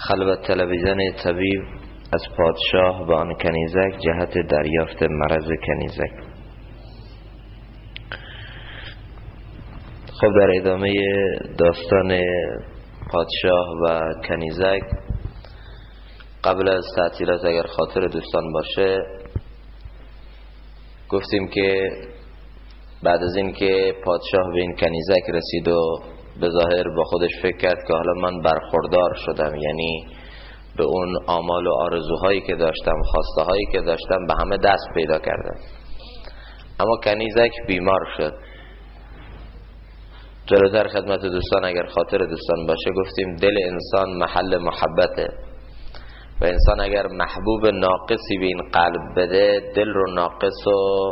خلوت طلبیدن طبیب از پادشاه به آن کنیزک جهت دریافت مرض کنیزک. خب در ادامه داستان پادشاه و کنیزک، قبل از تعطیلات اگر خاطر دوستان باشه گفتیم که بعد از این که پادشاه به این کنیزک رسید و به ظاهر با خودش فکر کرد که حالا من برخوردار شدم، یعنی به اون آمال و آرزوهایی که داشتم، خواسته هایی که داشتم، به همه دست پیدا کردم. اما کنیزک بیمار شد. جلوتر خدمت دوستان اگر خاطر دوستان باشه گفتیم دل انسان محل محبته و انسان اگر محبوب ناقصی به این قلب بده، دل رو ناقص و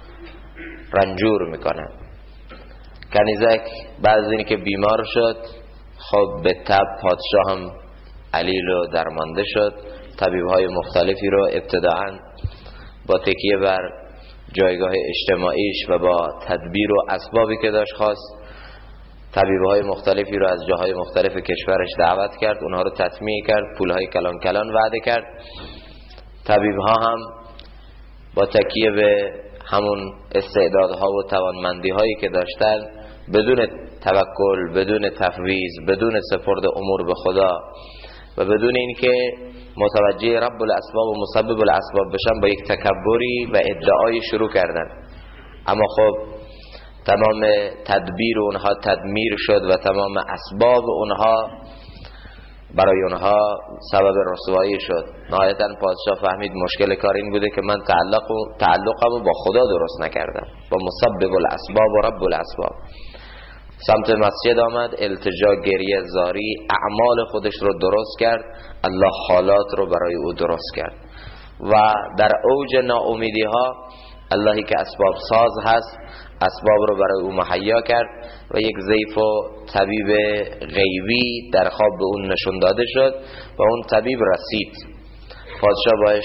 رنجور میکنه. کنیزک بعد از این که بیمار شد، خب به تب پادشاه هم علیل و درمانده شد. طبیب‌های مختلفی رو ابتداعاً با تکیه بر جایگاه اجتماعیش و با تدبیر و اسبابی که داشت خواست، طبیب‌های مختلفی رو از جاهای مختلف کشورش دعوت کرد، اونها رو تطمیع کرد، پولهای کلان کلان وعده کرد. طبیب‌ها هم با تکیه به همون استعدادها و توانمندی‌هایی که داشتن، بدون توکل، بدون تفویض، بدون سپرد امور به خدا و بدون اینکه متوجه رب الاسباب و مسبب الاسباب بشن، با یک تکبری و ادعای شروع کردن. اما خب تمام تدبیر اونها تدمیر شد و تمام اسباب اونها برای اونها سبب رسوایی شد. نهایتاً پادشاه فهمید مشکل کار این بوده که من تعلقم با خدا درست نکردم، با مسبب الاسباب و رب الاسباب. سمت مسجد آمد، التجا، گریه، زاری، اعمال خودش رو درست کرد. الله حالات رو برای او درست کرد و در اوج ناامیدی ها اللهی که اسباب ساز هست اسباب رو برای او مهیا کرد و یک ضیف و طبیب غیبی در خواب به اون نشون داده شد و اون طبیب رسید. پادشاه باش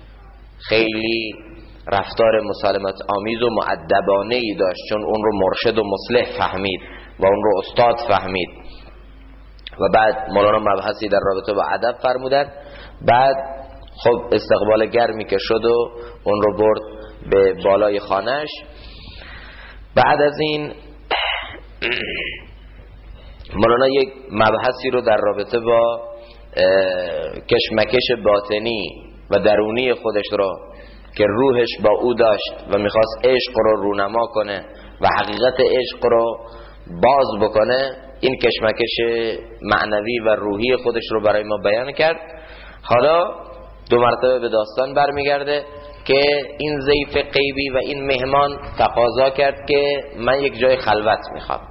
خیلی رفتار مسالمت آمیز و مؤدبانه‌ای داشت، چون اون رو مرشد و مصلح فهمید و اون رو استاد فهمید. و بعد مولانا مبحثی در رابطه با ادب فرمودن. بعد خب استقبال گرمی که شد و اون رو برد به بالای خانهش. بعد از این مولانا یک مبحثی رو در رابطه با کشمکش باطنی و درونی خودش رو که روحش با او داشت و میخواست عشق رو رونما کنه و حقیقت عشق رو باز بکنه، این کشمکش معنوی و روحی خودش رو برای ما بیان کرد. حالا دو مرتبه به داستان برمیگرده که این ضیف غیبی و این مهمان تقاضا کرد که من یک جای خلوت میخوام،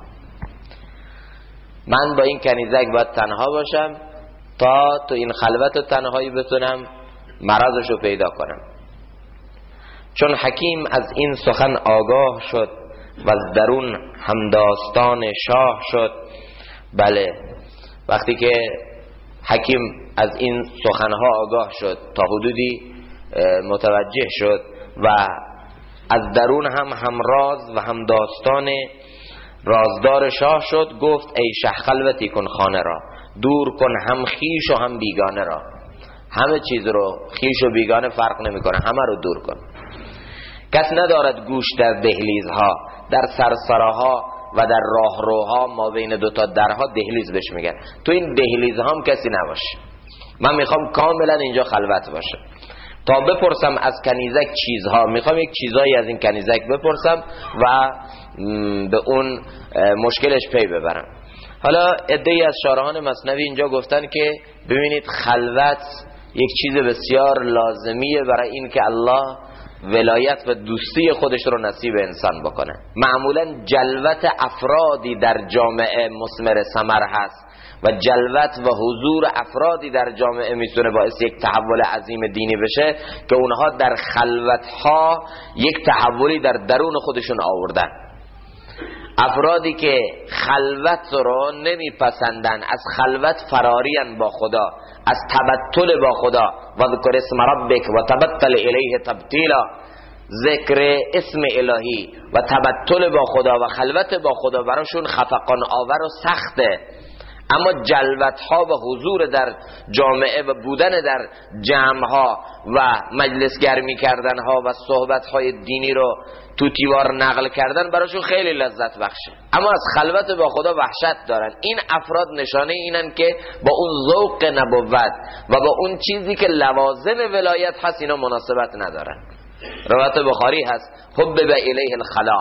من با این کنیزک باید تنها باشم تا تو این خلوت و تنهایی بتونم مرضش رو پیدا کنم. چون حکیم از این سخن آگاه شد و از درون همداستان شاه شد. بله، وقتی که حکیم از این سخنها آگاه شد، تا حدودی متوجه شد و از درون هم همراز و همداستان رازدار شاه شد، گفت ای شه خلوتی کن خانه را، دور کن هم خیش و هم بیگانه را. همه چیز رو، خیش و بیگانه فرق نمی کنه، همه رو دور کن. کس ندارد گوش در دهلیزها، در سرسراها و در راهروها، ما بین دوتا درها دهلیز بهش میگن. تو این دهلیزها هم کسی نباشه، من میخوام کاملا اینجا خلوت باشه. تا بپرسم از کنیزک چیزها، میخوام یک چیزایی از این کنیزک بپرسم و به اون مشکلش پی ببرم. حالا عده‌ای از شارحان مثنوی اینجا گفتن که ببینید خلوت یک چیز بسیار لازمیه برای این که الله ولایت و دوستی خودش رو نصیب انسان بکنه. معمولا جلوت افرادی در جامعه مثمر ثمر هست و جلوت و حضور افرادی در جامعه میتونه باعث یک تحول عظیم دینی بشه که اونها در خلوتها یک تحولی در درون خودشون آوردن. افرادی که خلوت رو نمیپسندن، از خلوت فرارین با خدا، از تبتل با خدا، و ذکر اسم ربک و تبتل الیه تبتیلا، ذکر اسم الهی و تبتل با خدا و خلوت با خدا براشون خفقان آور و سخته. اما جلوت ها و حضور در جامعه و بودن در جمع ها و مجلس گرمی کردن ها و صحبت های دینی رو تو دیوار نقل کردن براشون خیلی لذت بخشه، اما از خلوت با خدا وحشت دارن. این افراد نشانه اینن که با اون ذوق نبوت و با اون چیزی که لوازم ولایت هست اینا مناسبت ندارن. روایت بخاری هست حبب الیه الخلا،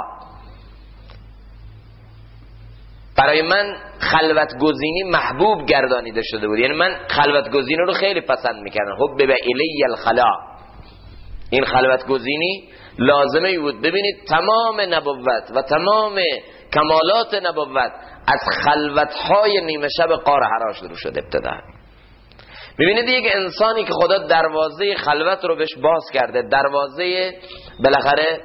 برای من خلوت گزینی محبوب گردانیده شده بود، یعنی من خلوت گزینی رو خیلی پسند میکردم. حبب الیه الخلا، این خلوت گزینی لازمه بود. ببینید تمام نبوت و تمام کمالات نبوت از خلوتهای نیمه شب غار حرا شروع شد ابتدا. ببینید یک انسانی که خدا دروازه خلوت رو بهش باز کرده، دروازه بالاخره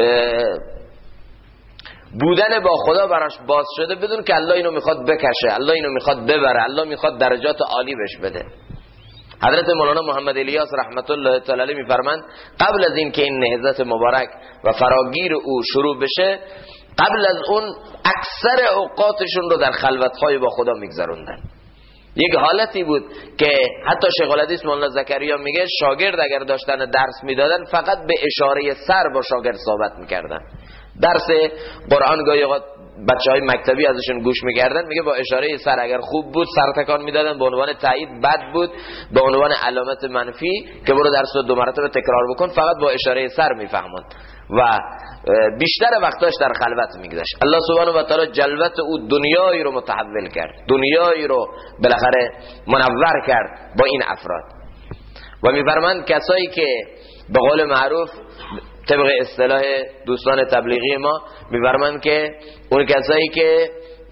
بودن با خدا براش باز شده، بدون که الله اینو میخواد بکشه، الله اینو میخواد ببره، الله میخواد درجات عالی بهش بده. حضرت مولانا محمد الیاس رحمت الله تعالی علیه میفرمند قبل از این که این نهضت مبارک و فراگیر او شروع بشه، قبل از اون اکثر اوقاتشون رو در خلوت‌های با خدا میگذروندن. یک حالتی بود که حتی شیخ الحدیث مولانا زکریا میگه شاگرد اگر داشتن درس میدادن فقط به اشاره سر با شاگرد صحبت میکردن. درس قرآن گاهی اوقات بچهای مکتبی ازشون گوش میکردن، میگه با اشاره سر اگر خوب بود سر تکان میدادن، به عنوان تایید بد بود به عنوان علامت منفی که برو درس رو 2 مرتبه تکرار بکن، فقط با اشاره سر میفهموند و بیشتر وقتاش در خلوت میگذشت. الله سبحانه و تعالی جلوت او دنیایی رو متحول کرد، دنیایی رو بالاخره منور کرد با این افراد. و میفرماند کسایی که به قول معروف طبق اصطلاح دوستان تبلیغی ما میفرماند که اون کسایی که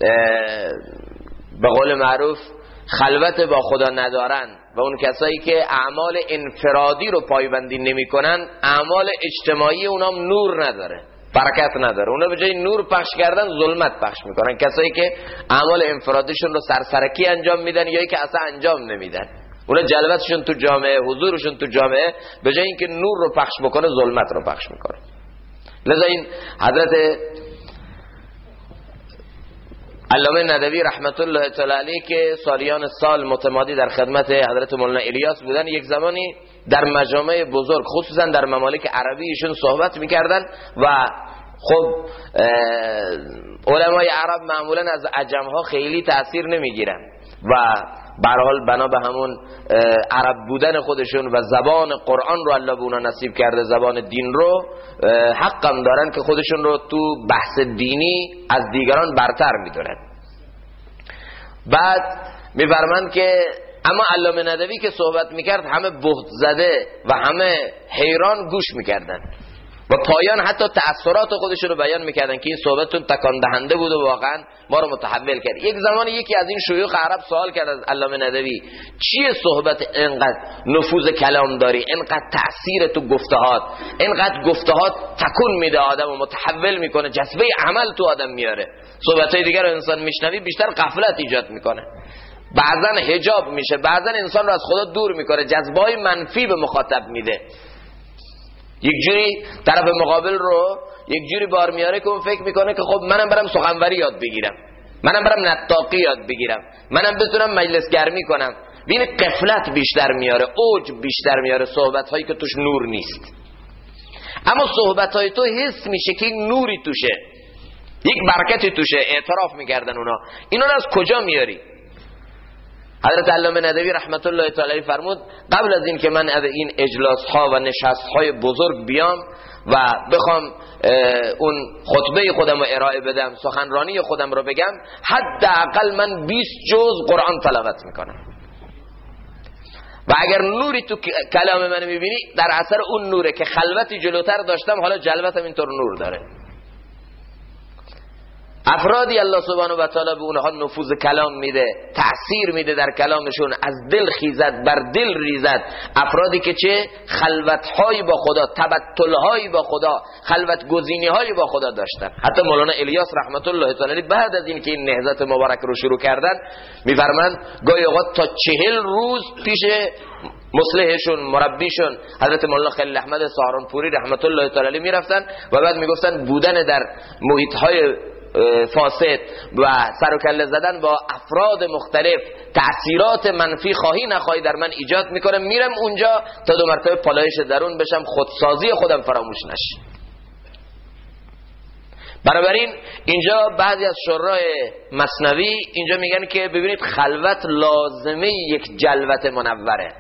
به قول معروف خلوت با خدا ندارن و اون کسایی که اعمال انفرادی رو پایبندی نمی کنن، اعمال اجتماعی اونام نور نداره، برکت نداره. اونا به جای نور پخش کردن ظلمت پخش میکنن. کسایی که اعمال انفرادیشون رو سرسرکی انجام میدن یا که اصلا انجام نمیدن، اونا جلوتشون تو جامعه، حضورشون تو جامعه به جای اینکه نور رو پخش بکنه ظلمت رو پخش میکنه. لذا این حضرت علامه ندوی رحمت الله تعالی علیه که سالیان سال متمادی در خدمت حضرت مولانا الیاس بودن، یک زمانی در مجامع بزرگ خصوصا در ممالک عربی ایشون صحبت میکردن و خب علمای عرب معمولا از عجمها خیلی تأثیر نمیگیرن و به هر حال بنا به همون عرب بودن خودشون و زبان قرآن رو الله به اونا نصیب کرده، زبان دین رو، حقم دارن که خودشون رو تو بحث دینی از دیگران برتر میدونن. بعد میفرمند که اما علامه ندوی که صحبت میکرد همه بهت زده و همه حیران گوش میکردن و پایان حتی تأثیرات خودشون رو بیان میکردن که این صحبتتون تکان دهنده بود و واقعا ما رو متحول کرد. یک زمان یکی از این شیوخ عرب سوال کرد از علامه ندوی چیه صحبت اینقدر نفوذ کلام داری، اینقدر تأثیر تو گفتهات، اینقدر گفتهات تکون میده آدم و متحول میکنه، جذبه عمل تو آدم میاره، صحبتای دیگر رو انسان میشنوی بیشتر غفلت ایجاد میکنه، بعضن حجاب میشه، بعضن انسان رو از خدا دور میکنه، جذبه‌های منفی به مخاطب میده، یک جوری طرف مقابل رو یک جوری بار میاره که اون فکر میکنه که خب منم برم سخنوری یاد بگیرم، منم برم نطاقی یاد بگیرم، منم بتونم مجلس گرمی کنم. ببین قفلت بیشتر میاره، اوج بیشتر میاره، صحبت هایی که توش نور نیست. اما صحبت های تو حس میشه که نوری توشه، یک برکتی توشه، اعتراف میکردن اونا. اینا رو از کجا میاری؟ حضرت علامه ندوی رحمت الله تعالی فرمود قبل از این که من از این اجلاس ها و نشست های بزرگ بیام و بخوام اون خطبه خودم رو ارائه بدم، سخنرانی خودم رو بگم، حداقل من 20 جز قرآن تلاوت میکنم و اگر نوری تو کلام من میبینی در اثر اون نوره که خلوتی جلوتر داشتم حالا جلوتم اینطور نور داره. افرادی الله سبحانه و تعالی به اونها نفوذ کلام میده، تأثیر میده در کلامشون، از دل خیزد بر دل ریزد. افرادی که چه خلوت‌هایی با خدا، تبتل‌هایی با خدا، خلوت گزینی‌هایی با خدا داشتن. حتی مولانا الیاس رحمت الله تعالی بعد از این که این نهضت مبارک رو شروع کردن میفرمند گاهی اوقات تا 40 روز پیش مصلحشون، مربیشون حضرت مولانا خلیل احمد سهارنپوری رحمت الله تعالی میرفتن و بعد میگفتن بودن در محیط‌های فاسد و سر و کله زدن با افراد مختلف تأثیرات منفی خواهی نخواهی در من ایجاد میکنه، میرم اونجا تا 2 مرتبه پالایش درون بشم، خودسازی خودم فراموش نشه. بنابراین اینجا بعضی از شراح مثنوی اینجا میگن که ببینید خلوت لازمه یک جلوت منوره.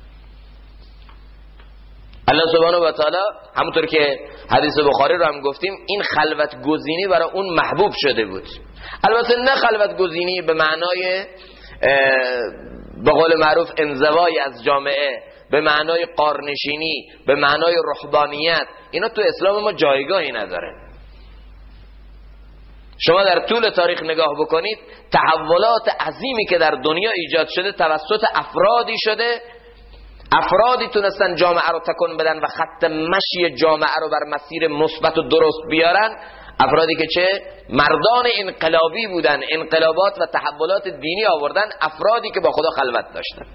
الله سبحانه و تعالی همونطور که حدیث بخاری رو هم گفتیم این خلوت گزینی برای اون محبوب شده بود. البته نه خلوت گزینی به معنای به قول معروف انزوای از جامعه، به معنای قارنشینی، به معنای رهبانیت، اینا تو اسلام ما جایگاهی نداره. شما در طول تاریخ نگاه بکنید تحولات عظیمی که در دنیا ایجاد شده توسط افرادی شده، افرادی تونستن جامعه رو تکون بدن و خط مشی جامعه رو بر مسیر مثبت و درست بیارن، افرادی که چه مردان انقلابی بودن، انقلابات و تحولات دینی آوردن، افرادی که با خدا خلوت داشتن،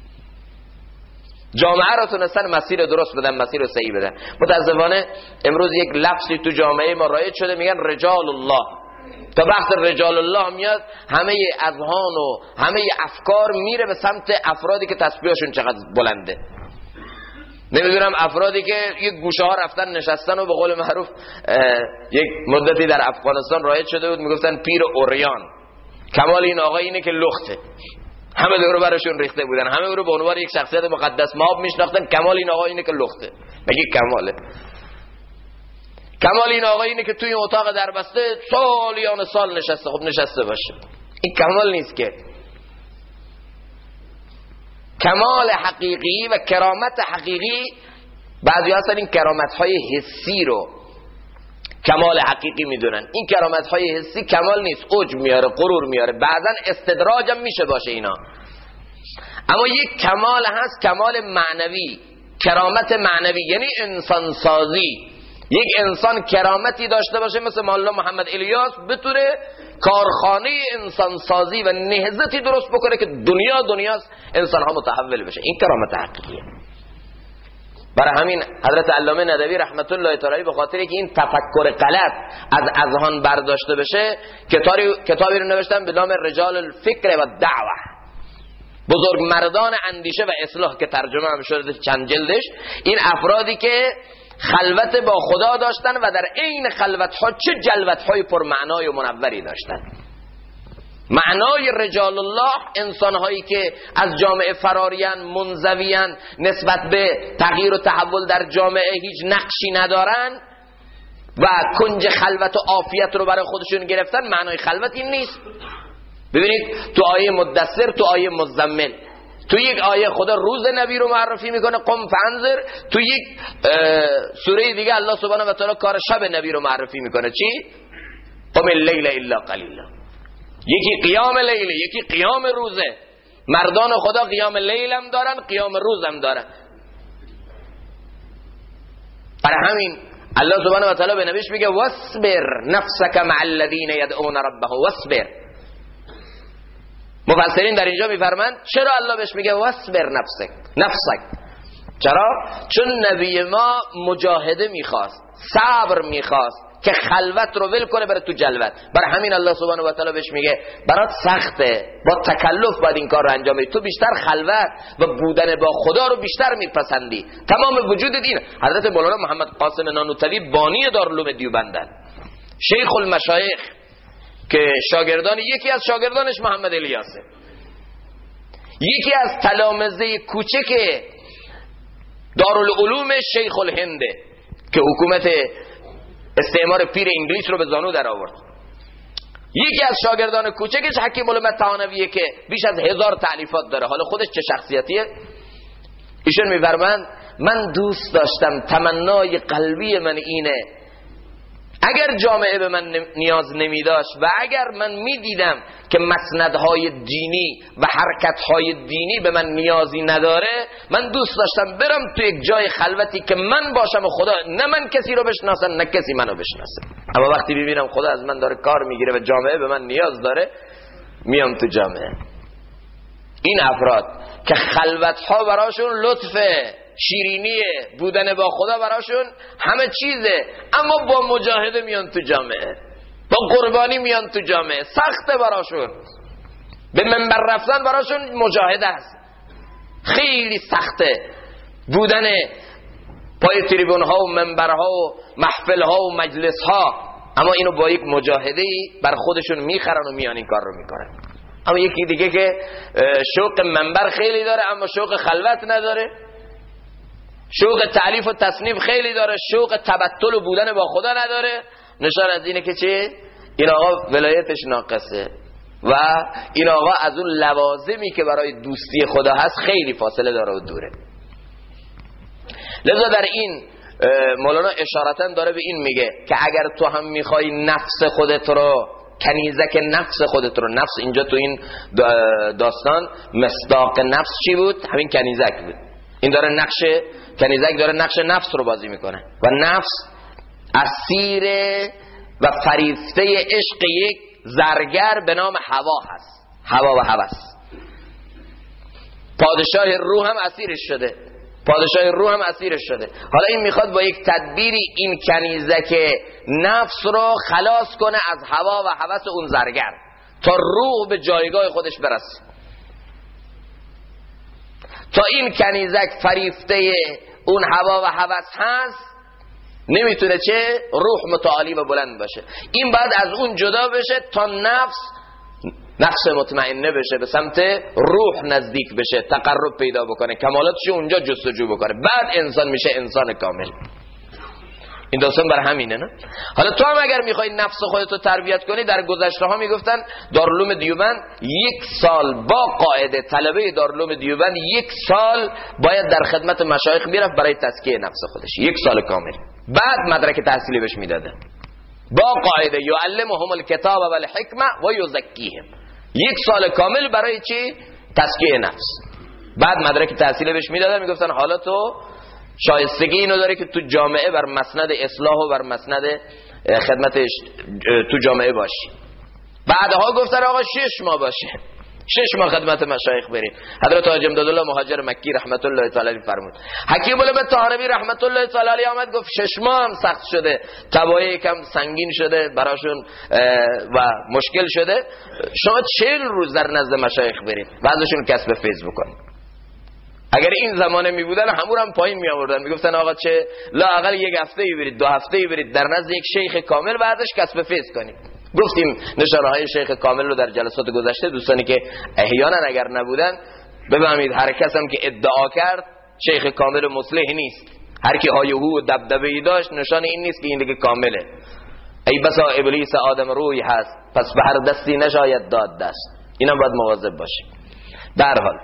جامعه رو تونستن مسیر درست بدن، مسیر صحیح بدن. متاسفانه امروز یک لفظی تو جامعه ما رایج شده، میگن رجال الله. تا بحث رجال الله میاد همه اذهان و همه افکار میره به سمت افرادی که تسبیحشون چقدر بلنده. نمیدونم افرادی که یک گوشه ها رفتن نشستن و به قول معروف یک مدتی در افغانستان رایج شده بود میگفتن پیر اوریان. کمال این آقا اینه که لخته، همه دور برشون ریخته بودن، همه او رو به عنوان یک شخصیت مقدس مآب میشناختن. کمال این آقا اینه که لخته. مگه کماله؟ کمال این آقا اینه که توی اتاق دربسته سالیان سال نشسته. خب نشسته باشه، این کمال نیست که. کمال حقیقی و کرامت حقیقی، بعضی هستن این کرامت های حسی رو کمال حقیقی میدونن. این کرامت های حسی کمال نیست، عجب میاره، غرور میاره، بعضا استدراج هم میشه باشه اینا. اما یک کمال هست، کمال معنوی، کرامت معنوی، یعنی انسان سازی. یک انسان کرامتی داشته باشه مثل مولانا محمد الیاس، بتونه کارخانه انسان سازی و نهضتی درست بکنه که دنیاست انسان ها متحول بشه. این کرامت حقیقیه. برای همین حضرت علامه ندوی رحمت الله تعالی به خاطر که این تفکر غلط از اذهان برداشته بشه کتابی رو نوشتن به نام رجال الفکر و دعوه، بزرگ مردان اندیشه و اصلاح، که ترجمه هم شده چند جلدش. این افرادی که خلوت با خدا داشتن و در عین خلوت ها چه جلوت های پرمعنای و منوری داشتن. معنای رجال الله انسان هایی که از جامعه فراریان، منزویان، نسبت به تغییر و تحول در جامعه هیچ نقشی ندارن و کنج خلوت و عافیت رو برای خودشون گرفتن. معنای خلوت این نیست. ببینید تو آیه مدثر، تو آیه مزمل، تو یک آیه خدا روز نبی رو معرفی میکنه، قم فانذر. تو یک سوره دیگه الله سبحانه و تعالی کار شب نبی رو معرفی میکنه. چی؟ قم اللیل الا قلیلا. یکی قیام لیله، یکی قیام روزه. مردان خدا قیام لیل هم دارن، قیام روز هم دارن. برای همین الله سبحانه و تعالی به نبیش میگه واصبر نفسک مع الذین یدعون ربهم واصبر. مفسرین در اینجا میفرمند چرا الله بهش میگه واصبر نفسک؟ چرا؟ چون نبی ما مجاهده میخواست، صبر میخواست که خلوت رو ول کنه بره تو جلوت. برای همین الله سبحانه و تعالی بهش میگه برات سخته، با تکلف باید این کار رو انجام بدی. تو بیشتر خلوت و بودن با خدا رو بیشتر میپسندی. تمام وجود دین. حضرت مولانا محمد قاسم نانوتوی بانی دارالعلوم دیوبندن، شیخ المشایخ، که شاگردان یکی از شاگردانش محمد الیاسه، یکی از تلامذه کوچک دارالعلوم شیخ الهنده که حکومت استعمار پیر انگلیس رو به زانو در آورد. یکی از شاگردان کوچکش حکیم الامت طحاویه که بیش از 1000 تألیفات داره. حالا خودش چه شخصیتیه؟ ایشون میفرماند من دوست داشتم، تمنای قلبی من اینه اگر جامعه به من نیاز نمی داشت و اگر من می دیدم که مسندهای دینی و حرکتهای دینی به من نیازی نداره، من دوست داشتم برم تو یک جای خلوتی که من باشم و خدا، نه من کسی رو بشناسم نه کسی منو بشناسه. اما وقتی ببینم خدا از من داره کار میگیره و جامعه به من نیاز داره، میام تو جامعه. این افراد که خلوتها براشون لطفه، شیرینیه، بودن با خدا براشون همه چیزه، اما با مجاهده میان تو جامعه. با قربانی میان تو جامعه، سخته براشون، به منبر رفتن براشون مجاهده است، خیلی سخته بودن پای تریبون ها و منبر ها و محفل ها و مجلس ها، اما اینو با یک مجاهده بر خودشون میخرن و میان این کار رو میکنن. اما یکی دیگه که شوق منبر خیلی داره اما شوق خلوت نداره، شوق تعلیف و تصنیف خیلی داره، شوق تبتل و بودن با خدا نداره، نشان از اینه که چه؟ این آقا ولایتش ناقصه و این آقا از اون لوازمی که برای دوستی خدا هست خیلی فاصله داره و دوره. لذا در این مولانا اشارتاً داره به این میگه که اگر تو هم میخوای نفس خودت رو، کنیزک نفس خودت رو، نفس اینجا تو این داستان مصداق نفس چی بود؟ همین کنیزک بود. این داره نقش کنیزک داره نقش نفس رو بازی میکنه و نفس اسیر و فریفته عشق یک زرگر به نام هوا هست، هوا و هوس. پادشاه روح هم اسیرش شده، پادشاه روح هم اسیرش شده. حالا این میخواد با یک تدبیری این کنیزک نفس رو خلاص کنه از هوا و هوس اون زرگر تا روح به جایگاه خودش برسه. تا این کنیزک فریفته اون هوا و هوس هست نمیتونه چه؟ روح متعالی و بلند باشه. این بعد از اون جدا بشه تا نفس مطمئنه بشه، به سمت روح نزدیک بشه، تقرب پیدا بکنه، کمالاتش اونجا جستجو بکنه، بعد انسان میشه انسان کامل. این داستان بر همینه نه؟ حالا تو هم اگر میخوای نفس خودتو تربیت کنی، در گذشته ها میگفتن دارالعلوم دیوبند 1 سال با قاعده طلبه دارالعلوم دیوبند 1 سال باید در خدمت مشایخ میرفت برای تزکیه نفس خودش، 1 سال کامل، بعد مدرک تحصیلی بهش میدادن با قاعده یعلمهم الکتاب و الحکمه و یزکیهم. 1 سال کامل برای چی؟ تزکیه نفس. بعد مدرک تحصیلی بهش میدادن، میگفتن حالا تو شایستگی اینو داره که تو جامعه بر مسند اصلاح و بر مسند خدمتش تو جامعه باشی. بعدها گفتن آقا 6 ماه باشه، 6 ماه خدمت مشایخ برید. حضرت حاجی امدادالله مهاجر مکی رحمت الله تعالی علیه فرمود. حکیم الامت طحاوی رحمت الله تعالی علیه آمد گفت 6 ماه هم سخت شده، تبعه یکم سنگین شده براشون و مشکل شده، شما 40 روز در نزد مشایخ برید و ازشون کسب فیض بکنید. اگر این زمانه می بودن همون هم پایین می آوردن، میگفتن آقا چه لااقل 1 هفته برید، 2 هفته برید در نزد یک شیخ کامل و ازش کسب فیض کنید. گفتیم نشانه های شیخ کامل رو در جلسات گذشته، دوستانی که احیانا اگر نبودن بفهمید هر کس هم که ادعا کرد شیخ کامل مصلح نیست، هر کی هایهو و دبدبه‌ای داشت نشانه این نیست که این دیگه کامله. ای بسا ابلیس آدم روی هست، پس به هر دستی نشاید داد دست. اینا باید مواظب باشیم. در حال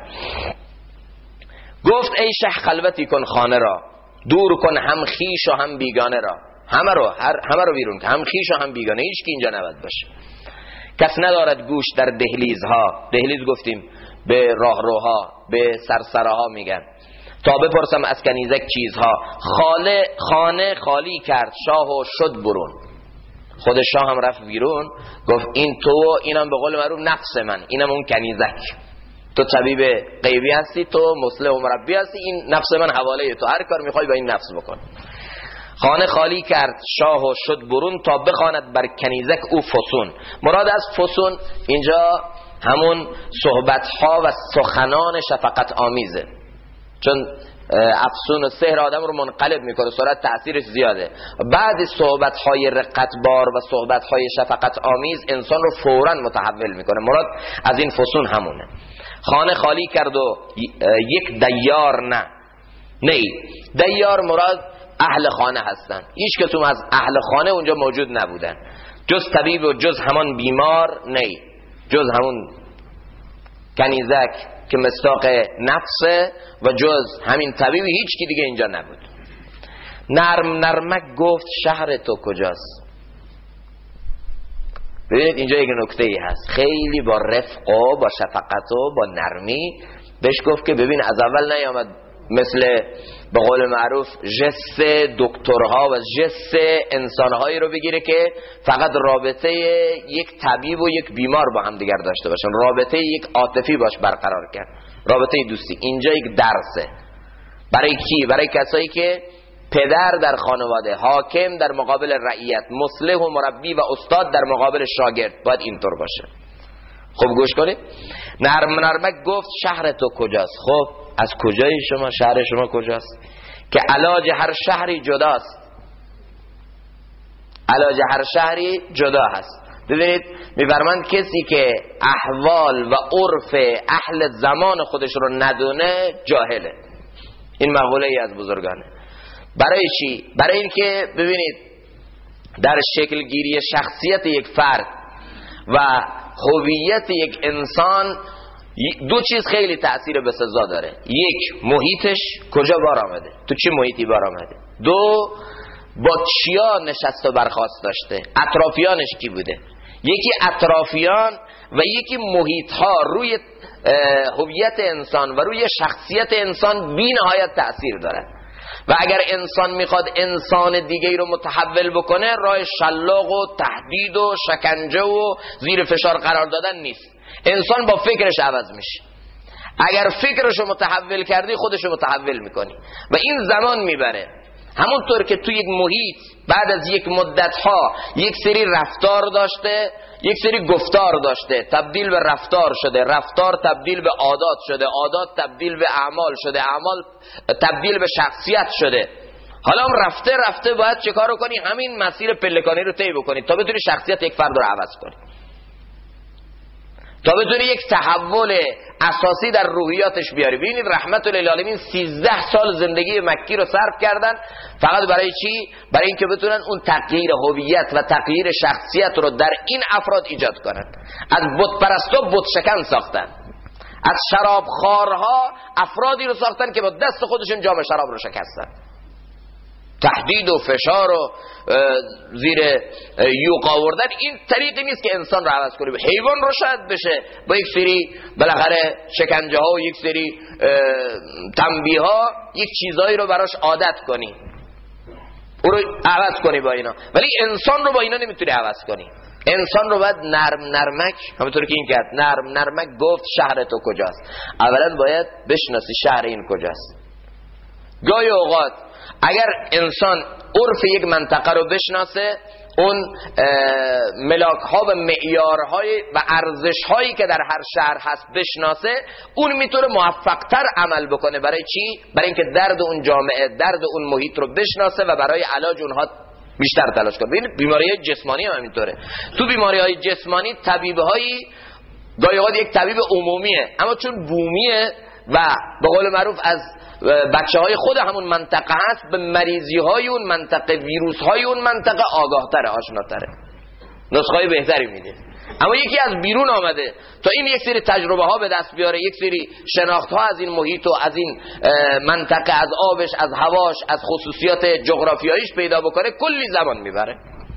گفت ای شه خلوتی کن خانه را، دور کن هم خیش و هم بیگانه را. همه رو بیرون که هم خیش و هم بیگانه، هیچ کی اینجا نباید باشه. کس ندارد گوش در دهلیزها، دهلیز گفتیم به راهروها، به سرسراها میگن. تا بپرسم از کنیزک چیزها، خانه خالی کرد شاه و شد برون. خود شاه هم رفت بیرون، گفت این تو، اینم به قول معروف نفس من، اینم اون کنیزک. تو طبیب غیبی هستی، تو مصلح و مربی هستی، این نفس من حواله تو، هر کار میخوای با این نفس بکن. خانه خالی کرد شاه و شد برون، تا بخواند بر کنیزک او فسون. مراد از فسون اینجا همون صحبتها و سخنان شفقت آمیزه، چون افسون و سحر آدم رو منقلب میکنه، سرعت تأثیرش زیاده. بعد صحبتهای رقتبار و صحبتهای شفقت آمیز انسان رو فوراً متحول میکنه. مراد از این فسون همونه. خانه خالی کرد و 1 دیار نه دیار مراد اهل خانه هستن، هیچ کدوم از اهل خانه اونجا موجود نبودن، جز طبیب و جز همان بیمار جز همون کنیزک که مصداق نفسه و جز همین طبیب هیچ کی دیگه اینجا نبود. نرمک گفت شهر تو کجاست. ببینید اینجا یک نکته ای هست، خیلی با رفق و با شفقت و با نرمی بهش گفت که ببین از اول نیامد مثل به قول معروف جس دکترها و جس انسانهایی رو بگیره که فقط رابطه یک طبیب و یک بیمار با هم دیگر داشته باشن، رابطه یک عاطفی باش برقرار کرد، رابطه دوستی. اینجا یک درسه برای کی؟ برای کسایی که پدر در خانواده، حاکم در مقابل رعیت، مصلح و مربی و استاد در مقابل شاگرد باید اینطور باشه. خب گوش کنید. نرمک گفت شهر تو کجاست؟ خب از کجای شما؟ شهر شما کجاست؟ که علاج هر شهری جداست. علاج هر شهری جدا هست. ببینید میفرماند کسی که احوال و عرف اهل زمان خودش رو ندونه جاهله. این مقوله ای از بزرگانه. برای چی؟ برای اینکه ببینید در شکل گیری شخصیت یک فرد و هویت یک انسان دو چیز خیلی تأثیر بسزا داره. یک، محیطش کجا بار آمده، تو چه محیطی بار آمده. دو، با چیا نشست و برخاست داشته، اطرافیانش کی بوده. یکی اطرافیان و یکی محیط ها روی هویت انسان و روی شخصیت انسان بی نهایت تأثیر داره. و اگر انسان میخواد انسان دیگه رو متحول بکنه، راه شلاق و تهدید و شکنجه و زیر فشار قرار دادن نیست. انسان با فکرش عوض میشه. اگر فکرشو متحول کردی خودشو متحول میکنی و این زمان میبره. همونطور که تو یک محیط بعد از یک مدت ها یک سری رفتار داشته، یک سری گفتار داشته، تبدیل به رفتار شده، رفتار تبدیل به عادات شده، عادات تبدیل به اعمال شده، اعمال تبدیل به شخصیت شده. حالا هم رفته رفته باید چه کارو کنی؟ همین مسیر پلکانی رو طی بکنی تا بتونی شخصیت یک فرد رو عوض کنی، تا بتونی یک تحول اساسی در روحیاتش بیاری. ببینید رحمت للعالمین 13 سال زندگی مکی رو صرف کردن فقط برای چی؟ برای اینکه بتونن اون تغییر هویت و تغییر شخصیت رو در این افراد ایجاد کنن. از بت پرستا بت شکن ساختن، از شرابخوارها افرادی رو ساختن که با دست خودشون جام شراب رو شکستن. تهدید و فشار و زیر یوق آوردن این طریقی نیست که انسان رو عوض کنه. حیوان رو شاید بشه با یک سری بالاخره شکنجه ها و یک سری تنبیه ها یک چیزایی رو براش عادت کنی، او رو عوض کنی با اینا، ولی انسان رو با اینا نمیتونی عوض کنی. انسان رو باید نرمک، همونطور که این کرد، نرمک گفت شهر تو کجاست. اولا باید بشناسی شهر این کجاست. گاهی اوقات اگر انسان عرف یک منطقه رو بشناسه، اون ملاک‌ها و معیارهای و ارزش‌هایی که در هر شهر هست بشناسه، اون میتونه موفق‌تر عمل بکنه. برای چی؟ برای اینکه درد اون جامعه، درد اون محیط رو بشناسه و برای علاج اونها بیشتر تلاش کنه. ببینید بیماری‌های جسمانی هم همینطوره. تو بیماری‌های جسمانی طبیب‌هایی گاهی اوقات یک طبیب عمومیه، اما چون بومیه و به قول معروف از بچه های خود همون منطقه هست، به مریضی های اون منطقه، ویروس های اون منطقه آگاه تره، آشنا تره، نسخه های بهتری میده. اما یکی از بیرون آمده تا این یک سری تجربه ها به دست بیاره، یک سری شناخت ها از این محیط و از این منطقه، از آبش، از هواش، از خصوصیات جغرافیاییش پیدا بکنه، کلی زمان میبره.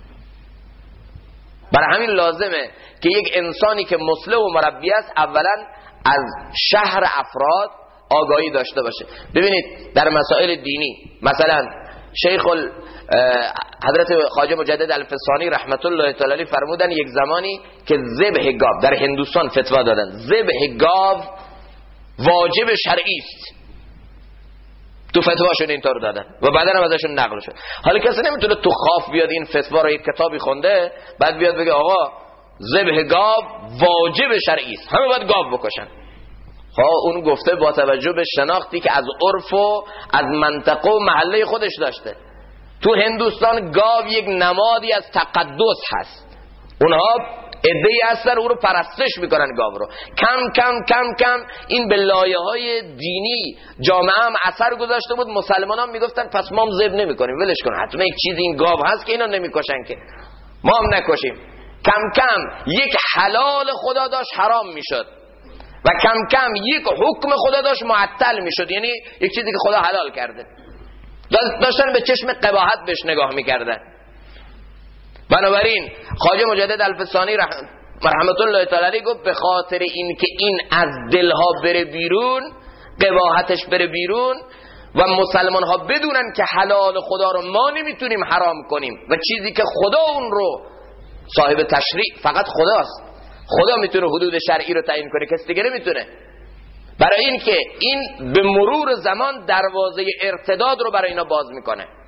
برای همین لازمه که یک انسانی که مصلح و مربی است اولا از شهر افراد آگاهی داشته باشه. ببینید در مسائل دینی مثلا شیخ حضرت خواجه مجدد الفسانی رحمت الله تعالی علیه فرمودن یک زمانی که ذبح گاو در هندوستان فتوا دادن، ذبح گاو واجب شرعی است. تو فتواشون اینطور دادن و بعدا هم ازشون نقل شد. حالا کسی نمیتونه تو خواب بیاد این فتوا رو یک کتابی خونده بعد بیاد بگه آقا ذبح گاو واجب شرعی است، همه باید گاو بکشن. اون گفته با توجه به شناختی که از عرف و از منطقه و محله خودش داشته. تو هندوستان گاو یک نمادی از تقدس هست، اونها عده‌ای هستن او رو پرستش میکنن گاو رو. کم کم کم کم این به لایه‌های دینی جامعه هم اثر گذاشته بود. مسلمان هم میگفتن پس ما هم ذبح نمیکنیم، ولش کن، حتما یک چیزی این گاو هست که اینا نمیکشن که ما هم نکشیم. کم کم یک حلال خدا داشت حرام میشد و کم کم یک حکم خدا داشت معطل میشد، یعنی یک چیزی که خدا حلال کرده داشتن به چشم قباحت بهش نگاه میکردن. بنابراین خواجه مجدد الفسانی رحمت الله تعالی گفت به خاطر این که این از دلها بره بیرون، قباحتش بره بیرون و مسلمان ها بدونن که حلال خدا رو ما نمیتونیم حرام کنیم و چیزی که خدا اون رو صاحب تشریع فقط خداست، خدا میتونه حدود شرعی رو تعیین کنه، کسی دیگه نمیتونه. برای این که این به مرور زمان دروازه ارتداد رو برای اینا باز میکنه.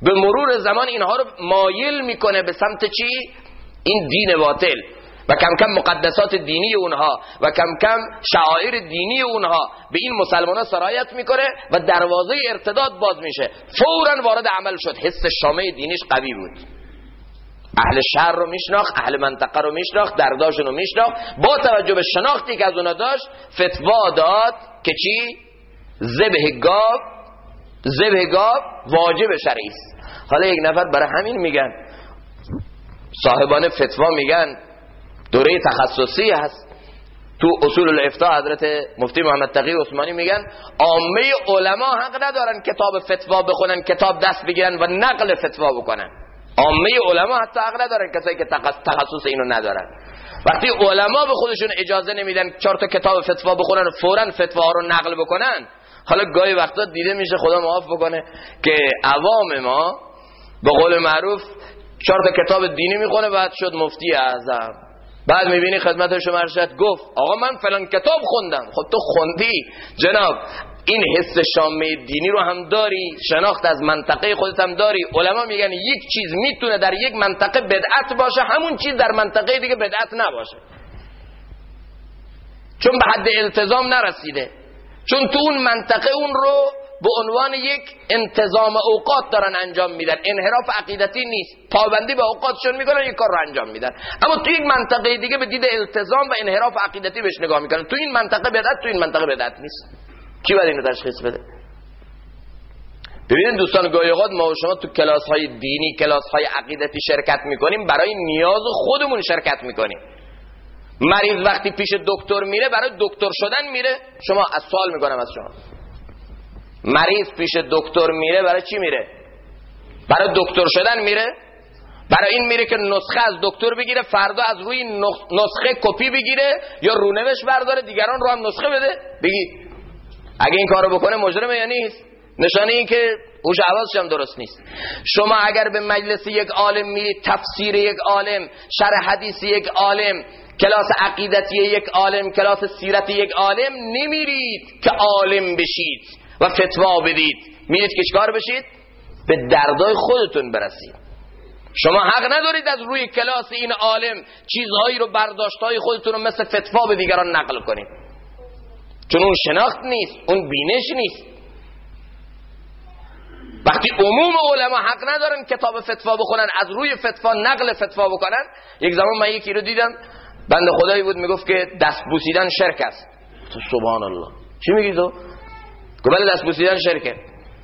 به مرور زمان اینها رو مایل میکنه به سمت چی؟ این دین باطل و کم کم مقدسات دینی اونها و کم کم شعائر دینی اونها به این مسلمانان سرایت میکنه و دروازه ارتداد باز میشه. فوراً وارد عمل شد. حس شامه دینیش قوی بود، اهل شهر رو میشناخت، اهل منطقه رو میشناخت، درداشون رو میشناخت. با توجه به شناختی که از اونا داشت فتوا داد که چی؟ ذبح گاو واجب شرعی است. حالا یک نفر برای همین میگن صاحبان فتوا میگن دوره تخصصی هست تو اصول الافتاء، حضرت مفتی محمد تقی عثمانی میگن عامه علما حق ندارن کتاب فتوا بخونن، کتاب دست بگیرن و نقل فتوا بکنن. عامه علما حتی حق ندارن، کسایی که تخصص اینو ندارن. وقتی علما به خودشون اجازه نمیدن 4 تا کتاب فتوا بخونن و فوراً فتوا رو نقل بکنن، حالا گاهی وقتا دیده میشه، خدا معاف بکنه، که عوام ما به قول معروف 4 تا کتاب دینی میخونه بعد شد مفتی اعظم. بعد میبینی خدمت شما ارشد گفت آقا من فلان کتاب خوندم. خب تو خوندی جناب، این حس شامه دینی رو هم داری، شناخت از منطقه خودت هم داری. علما میگن یک چیز میتونه در یک منطقه بدعت باشه، همون چیز در منطقه دیگه بدعت نباشه، چون به حد التزام نرسیده، چون تو اون منطقه اون رو به عنوان یک انتظام اوقات دارن انجام میدن، انحراف عقیدتی نیست، پابندی به اوقاتشون میکنن، یک کار رو انجام میدن. اما تو یک منطقه دیگه به دید التزام و انحراف عقیدتی بهش نگاه میکنن. تو این منطقه بدعت، تو این منطقه بدعت نیست. کی باید اینو تشخیص بده؟ ببینید دوستان، گاهی اوقات ما و شما تو کلاس های دینی، کلاس های عقیدتی شرکت میکنیم، برای نیاز خودمون شرکت میکنیم. مریض وقتی پیش دکتر میره برای دکتر شدن میره. شما از سوال میکنم از شما، مریض پیش دکتر میره برای چی میره؟ برای دکتر شدن میره؟ برای این میره که نسخه از دکتر بگیره، فردا از روی نسخه کپی بگیره یا رونوشت برداره دیگران رو هم نسخه بده؟ بگید اگه این کارو بکنه مجرمه یا نیست؟ نشانه این که هوش حواسش هم درست نیست. شما اگر به مجلس یک عالم میرید، تفسیر یک عالم، شرح حدیث یک عالم، کلاس عقیدتی یک عالم، کلاس سیرت یک عالم، نمیرید که عالم بشید و فتوا بدید، میرید که چیکار بشید؟ به دردای خودتون برسید. شما حق ندارید از روی کلاس این عالم چیزهایی رو، برداشتهای خودتون رو مثل فتوا به دیگران نقل کنید، چون اون شناخت نیست، اون بینش نیست. وقتی عموم علما حق ندارن کتاب فتوا بخونن، از روی فتوا نقل فتوا بکنن. یک زمان من یکی رو دیدم، بنده خدایی بود، میگفت که دست بوسیدن شرک است. تو سبحان الله، چی میگی تو؟ گفت بله دست بوسیدن شرکه.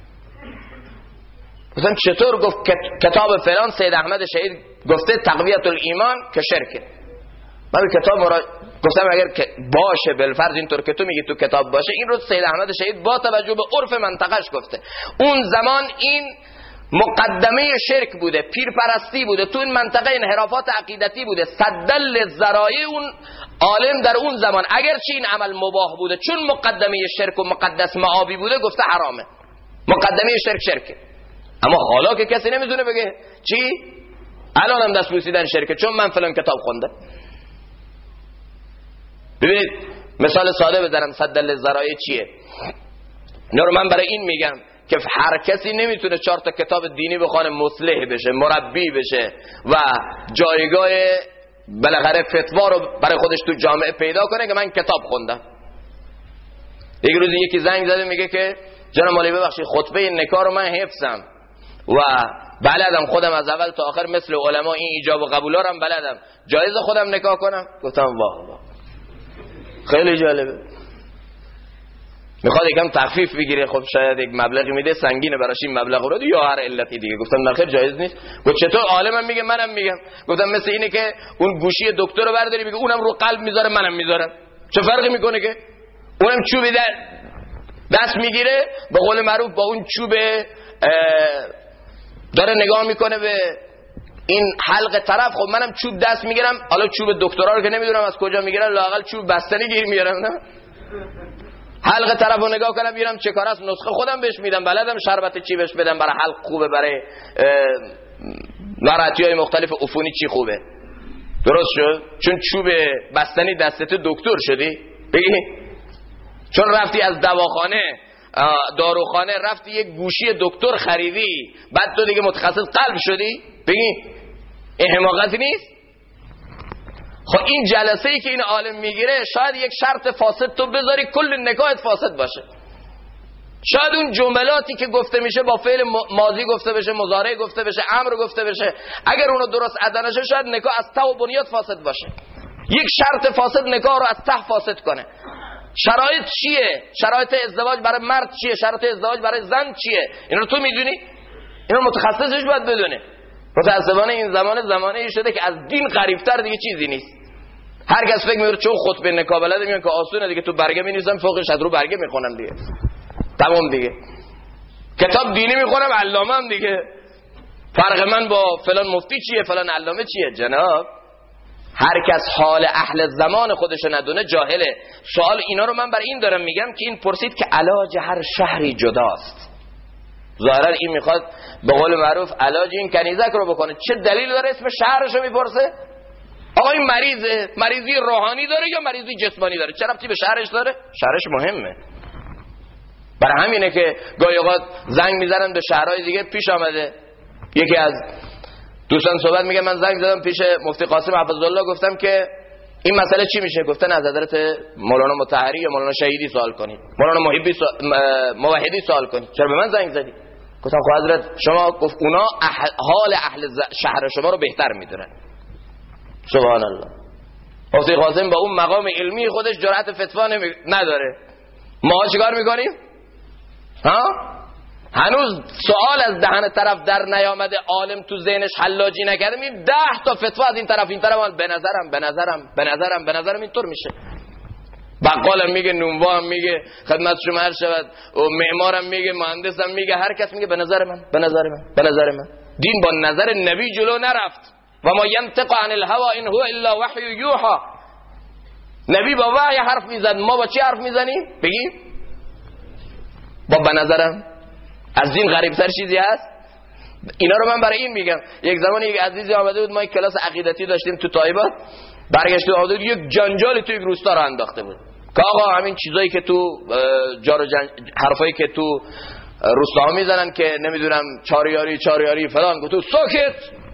گفتم چطور؟ گفت کتاب فلان سید احمد شهید گفته تقویت الایمان که شرکه. من کتاب گفتم اگر که باشه بالفرض اینطور که تو میگی تو کتاب باشه، این رو سید احمد شهید با توجه به عرف منطقهش گفته. اون زمان این مقدمه شرک بوده، پیرپرستی بوده، تو این منطقه انحرافات عقیدتی بوده، صدل ذرایع اون عالم در اون زمان اگرچه این عمل مباح بوده، چون مقدمه شرک و مقدس معابی بوده گفته حرامه، مقدمه شرک شرکه. اما حالا که کسی نمیتونه بگه چی؟ الان هم دست بوسیدن شرکه چون من فلان کتاب خوندم. ببینید مثال ساده بزنم، صدل ذرایع چیه؟ اینا رو من برای این میگم که هر کسی نمیتونه 4 تا کتاب دینی بخونه مصلح بشه، مربی بشه و جایگاه بالاخره فتوا رو برای خودش تو جامعه پیدا کنه که من کتاب خوندم. یک روز یکی زنگ زده میگه که جناب مولی ببخشید خطبه نکاح رو من حفظم و بلدم، خودم از اول تا آخر مثل علما این ایجاب و قبولا رو هم بلدم، جایز خودم نکاح کنم؟ گفتم واه واه خیلی جالبه، میخواد یکم تخفیف بگیره، خب شاید یک مبلغی میده سنگینه براش این مبلغ رو یا هر علتی دیگه. گفتم نه خیر جایز نیست. گفت چطور؟ عالمم میگه منم میگم. گفتم مثل اینه که اون گوشی دکتر رو برداری میگه اونم رو قلب میذاره منم میذارم، چه فرقی میکنه که اونم چوب دست میگیره به قول معروف با اون چوب داره نگاه میکنه به این حلق طرف، خب منم چوب دست میگیرم، حالا چوب دکترا رو که نمیدونم از کجا میگیرن، لااقل چوب بستنی گیر میارم، نه حلق طرف رو نگاه کنم ببینم چه کار است، نسخه خودم بهش میدم، بلدم شربت چی بهش بدم برای حلق خوبه، برای ناراحتی‌های مختلف عفونی چی خوبه. درست شد؟ چون چوب بستنی دستت دکتر شدی؟ بگی چون رفتی از دواخانه داروخانه رفتی یک گوشی دکتر خریدی، بعد تو دیگه متخصص قلب شدی؟ بگی این حماقتی نیست؟ خب این جلسه ای که این عالم میگیره شاید یک شرط فاسد تو بذاری کل نکاحت فاسد باشه. شاید اون جملاتی که گفته میشه با فعل ماضی گفته بشه، مضارع گفته بشه، امر گفته بشه، اگر اونو درست ادا نشه شاید نکاح از ته و بنیاد فاسد باشه. یک شرط فاسد نکاح رو از ته فاسد کنه. شرایط چیه؟ شرایط ازدواج برای مرد چیه؟ شرایط ازدواج برای زن چیه؟ این رو تو میدونی؟ این رو متخصصش باید بدونه. متاسفانه این زمانه ای شده که از دین غریب‌تر دیگه چیزی نیست. هر کس فکر می‌کنه چون خطبه نکاح بلده میگن که آسونه دیگه، تو برگه می‌نویسن فوقش از رو برگه میخونن دیگه. تمام دیگه. کتاب دینی میخونم علامه‌ام دیگه. فرق من با فلان مفتی چیه؟ فلان علامه چیه؟ جناب هر کس حال اهل زمان خودش ندونه جاهله. سوال اینا رو من برای این دارم میگم که این پرسید که علاج هر شهری جداست. ظاهرا این میخواد به قول معروف علاج این کنیزک رو بکنه. چه دلیل داره اسم شهرش رو میپرسه؟ آقا این مریضه، مریضی روحانی داره یا مریضی جسمانی داره؟ چه ربطی به شهرش داره؟ شهرش مهمه. برای همینه که گاهی اوقات زنگ میزنن به شهرهای دیگه. پیش آمده یکی از دوستان صحبت میگه من زنگ زدم پیش مفتی قاسم حفظه‌الله، گفتم که این مسئله چی میشه؟ گفتن از حضرت مولانا مطهری یا مولانا شهیدی سوال کنید، مولانا موحدی سوال کنید. چرا به من زنگ زدی؟ گفتم خب حضرت شما گفت اونا حال اهل شهر شما رو بهتر میدونن. سبحان الله. مفتی قاسم با اون مقام علمی خودش جرأت فتوا نداره. ما چیکار میکنیم؟ ها؟ هنوز سوال از دهن طرف در نیامده، عالم تو ذهنش حلاجی نکرده، میگه 10 تا فتوا از این طرف این طرف، به نظرم اینطور میشه. بقالم میگه، نونوام میگه، خدمت شما عرض شود، و معمارم میگه، مهندسم میگه، هر کس میگه به نظر من. دین با نظر نبی جلو نرفت. و ما ینطق عن الهوا ان هو الا وحی یوحى. نبی با وحی حرف میزد، ما با چی حرف میزنیم؟ بگیم با به نظرم. از دین غریب‌تر چیزی هست؟ اینا رو من برای این میگم. یک زمانی یک عزیزی آمده بود، ما یک کلاس عقیدتی داشتیم تو طایبات، برگشت آمده بود یک جنجالی تو یک روستا را انداخته بود که آقا همین چیزایی که تو حرفایی که تو روستاها میزنن که نمیدونم چاریاری فلان، گفت ساکت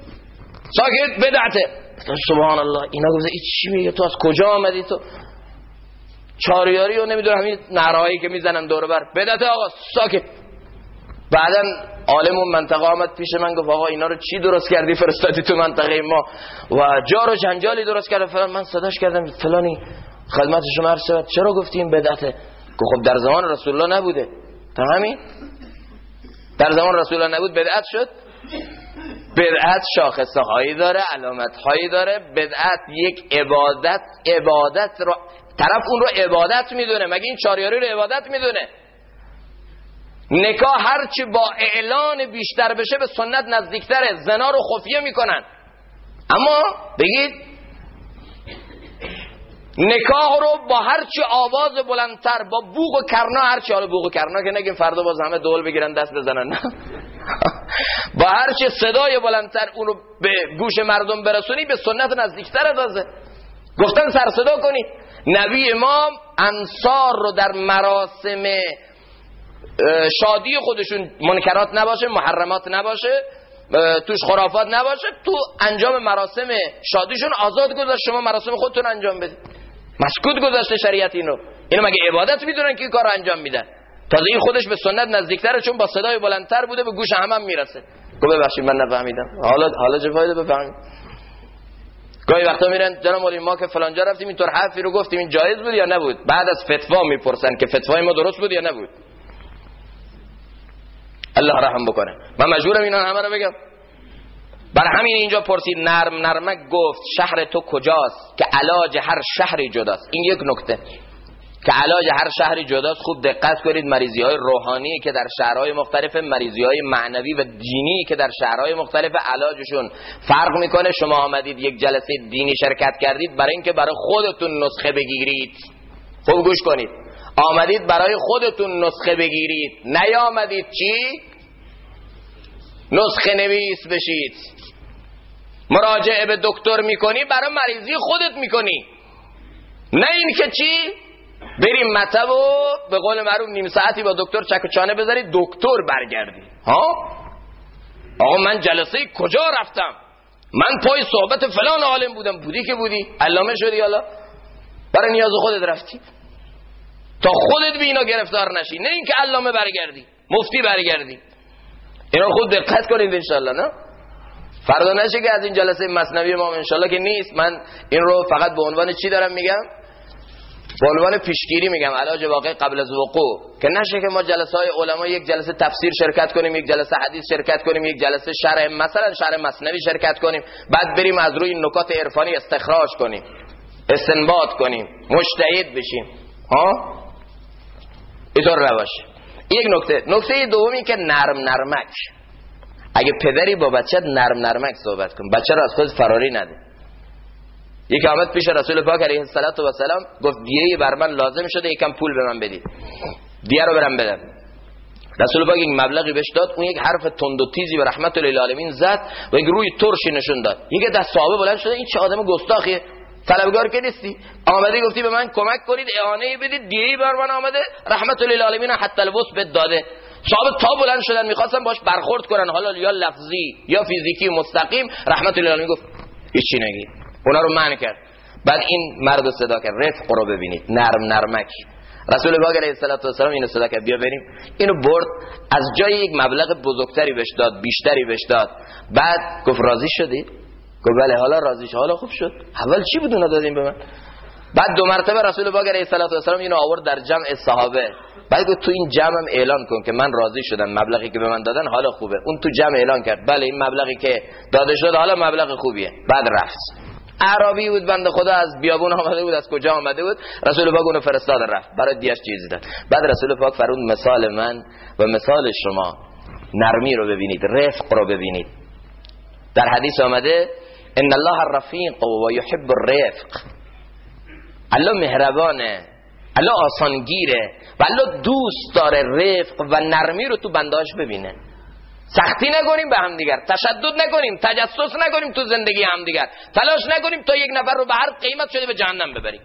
بدعته. سبحان الله. اینا گفت این چی میگه؟ تو از کجا آمدی؟ تو چاریاری و نمیدونم همین نعرهایی که میزنن دور بر بدعته. آقا ساکت. بعدن عالم اون منطقه آمد پیش من گفت آقا اینا رو چی درست کردی فرستادی تو منطقه ما و جار و جنجالی درست کرده فلان. من صداش کردم فلانی خدمت شما عرض شود چرا گفتی این بدعته؟ گفت خب در زمان رسول الله نبوده. تمامی در زمان رسول الله نبود بدعت شد. بدعت شاخصه هایی داره، علامت هایی داره. بدعت یک عبادت رو طرف اون رو عبادت میدونه. مگه این چاریاری رو عبادت میدونه؟ نکاح هرچی با اعلان بیشتر بشه به سنت نزدیکتره. زنا رو خفیه میکنن. اما بگید نکاح رو با هرچی آواز بلندتر، با بوق و کرنا، هرچی، حالا بوق و کرنا که نگیم فردا باز همه دول بگیرن دست بزنن با هرچی صدای بلندتر اون رو به گوش مردم برسونی به سنت نزدیکتره. دازه گفتن سر صدا کنی. نبی امام انصار رو در مراسم شادی خودشون منکرات نباشه، محرمات نباشه، توش خرافات نباشه، تو انجام مراسم شادیشون آزاد گذاشت. شما مراسم خودتون انجام بدید. مسکوت گذاشته شریعت اینو مگه عبادت میدونن که این کارو انجام میدن؟ تازه این خودش به سنت نزدیکتره چون با صدای بلندتر بوده، به گوش همه میرسه. گفت ببخشید من نفهمیدم. حالا چه فایده بفهمید؟ گاهی وقتا میرن جناب مولی ما که فلان جا رفتیم اینطور حرفی رو گفتیم، این جایز بود یا نبود؟ بعد از فتوا میپرسن که فتوای ما درست بود یا نبود. الله رحم بکنه. من مجبورم اینا همه رو بگم. برای همین اینجا پرسید نرمک گفت شهر تو کجاست که علاج هر شهری جداست. این یک نکته که علاج هر شهری جداست. خوب دقت کنید. مریضی های روحانی که در شهرهای مختلف، مریضی های معنوی و دینی که در شهرهای مختلف علاجشون فرق میکنه. شما آمدید یک جلسه دینی شرکت کردید برای اینکه برای خودتون نسخه بگیرید. خوب گوش کنید. آمدید برای خودتون نسخه بگیرید، نیامدید چی؟ نسخه نویس بشید. مراجعه به دکتر میکنی برای مریضی خودت میکنی، نه این که چی؟ بریم مطب و به قول معروف نیم ساعتی با دکتر چک و چانه بذارید دکتر برگردی. ها آقا من جلسه کجا رفتم، من پای صحبت فلان عالم بودم. بودی که بودی، علامه شدی، حالا برای نیاز خودت رفتی تا خودت به اینا گرفتار نشی، نه اینکه علامه برگردی مفتی برگردی. اینا خود دقت کنید انشالله. نه فردا نشه که از این جلسه مثنوی ما انشالله که نیست، من این رو فقط به عنوان چی دارم میگم، به عنوان پیشگیری میگم، علاج واقع قبل از وقوع، که نشه که ما جلسه های علما یک جلسه تفسیر شرکت کنیم، یک جلسه حدیث شرکت کنیم، یک جلسه شرح مثلا شرح مثنوی شرکت کنیم، بعد بریم از روی نکات عرفانی استخراج کنیم، استنباط کنیم، مجتهد بشیم. ها اینطور نباشه. یک نکته دومی که نرمک. اگه پدری با بچه نرمک صحبت کن، بچه رو از خود فراری نده. یکی آمد پیش رسول پاک علیه السلام گفت دیه بر من لازم شده، یکم پول به من بدید، دیه رو برم بدم. رسول پاک یک مبلغی بهش داد، اون یک حرف تند و تیزی به رحمت للعالمین زد و یک روی ترشی نشون داد. یکی دست صحابه بلند شده، این چه آدم گستاخیه، طلبگار که نیستی، آمدی گفتی به من کمک کنید، اعانه بدید، دیه بر من آمده، رحمت للعالمین حتی الوس بد داده. صحابه تا بلند شدن میخواستن باش برخورد کنن، حالا یا لفظی یا فیزیکی مستقیم، رحمت للعالمین گفت هیچی نگی، اونا رو منع کرد. بعد این مرد صدا کرد، رفق رو ببینید، نرمک. رسول پاک علیه السلام اینو صدا کرد، بیا بریم. اینو برد از جای یک مبلغ بزرگتری بهش داد، بیشتری بهش داد. بعد گفت راضی شدی؟ گفت بله. حالا راضی شد؟ حالا خوب شد. اول چی بود اونا دادین به من؟ بعد 2 مرتبه رسول پاک علیه السلام اینو آورد در جمع صحابه. بعد گفت تو این جمعم اعلان کن که من راضی شدم، مبلغی که به من دادن حالا خوبه. اون تو جمع اعلان کرد بله این مبلغی که داده شد حالا مبلغ خوبیه. بعد رفت. عربی بود بنده خدا، از بیابون آمده بود، از کجا آمده بود، رسول پاک اونو فرستاد رفت، برای دیش چیزی داد. بعد رسول پاک فرمود مثال من و مثال شما نرمی رو ببینید، رفق رو ببینید. در حدیث آمده ان الله الرفیق و یحب الرفق، الله مهربانه، الله آسانگیره و الله دوست داره رفق و نرمی رو تو بندهاش ببینه. سختی نکنیم به هم دیگر، تشدد نکنیم، تجسس نکنیم تو زندگی هم دیگر، تلاش نکنیم تا یک نفر رو به هر قیمت شده به جهنم ببریم.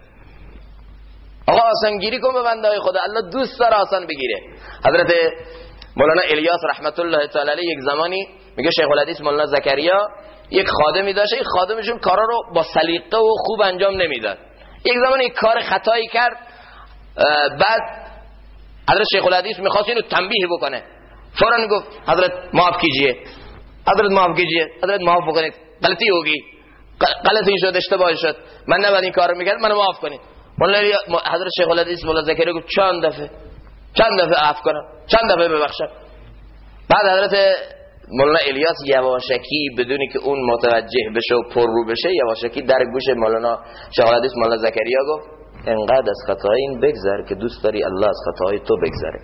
آقا آسانگیری کن به بندهای خدا، الله دوست داره آسان بگیره. حضرت مولانا الیاس رحمت الله تعالی علیه یک زمانی میگه شیخ الحدیث مولانا زکریا یک خادمی داشت، این خادمشون کارا رو با سلیقه و خوب انجام نمیداد. یک زمانی یک کار خطایی کرد، بعد حضرت شیخ الحدیث میخواست اینو تنبیه بکنه، فوراً گفت حضرت معاف کیجیے، حضرت معاف کیجیے، حضرت معاف بکنید، غلطی ہوگی، غلطی شد، اشتباه شد، من نباید این کارو میکردم، منو معاف کنید. حضرت شیخ الحدیث مولانا زکریا گفت چند دفعه عفو کنم، چند دفعه ببخشم. بعد حضرت مولانا الیاس یواشکی بدونی که اون متوجه بشه و پر رو بشه، یواشکی در گوش مولانا شیخ الحدیث مولانا زکریا گفت انقدر از خطاهای این بگذر که دوست داری الله از خطاهای تو بگذره.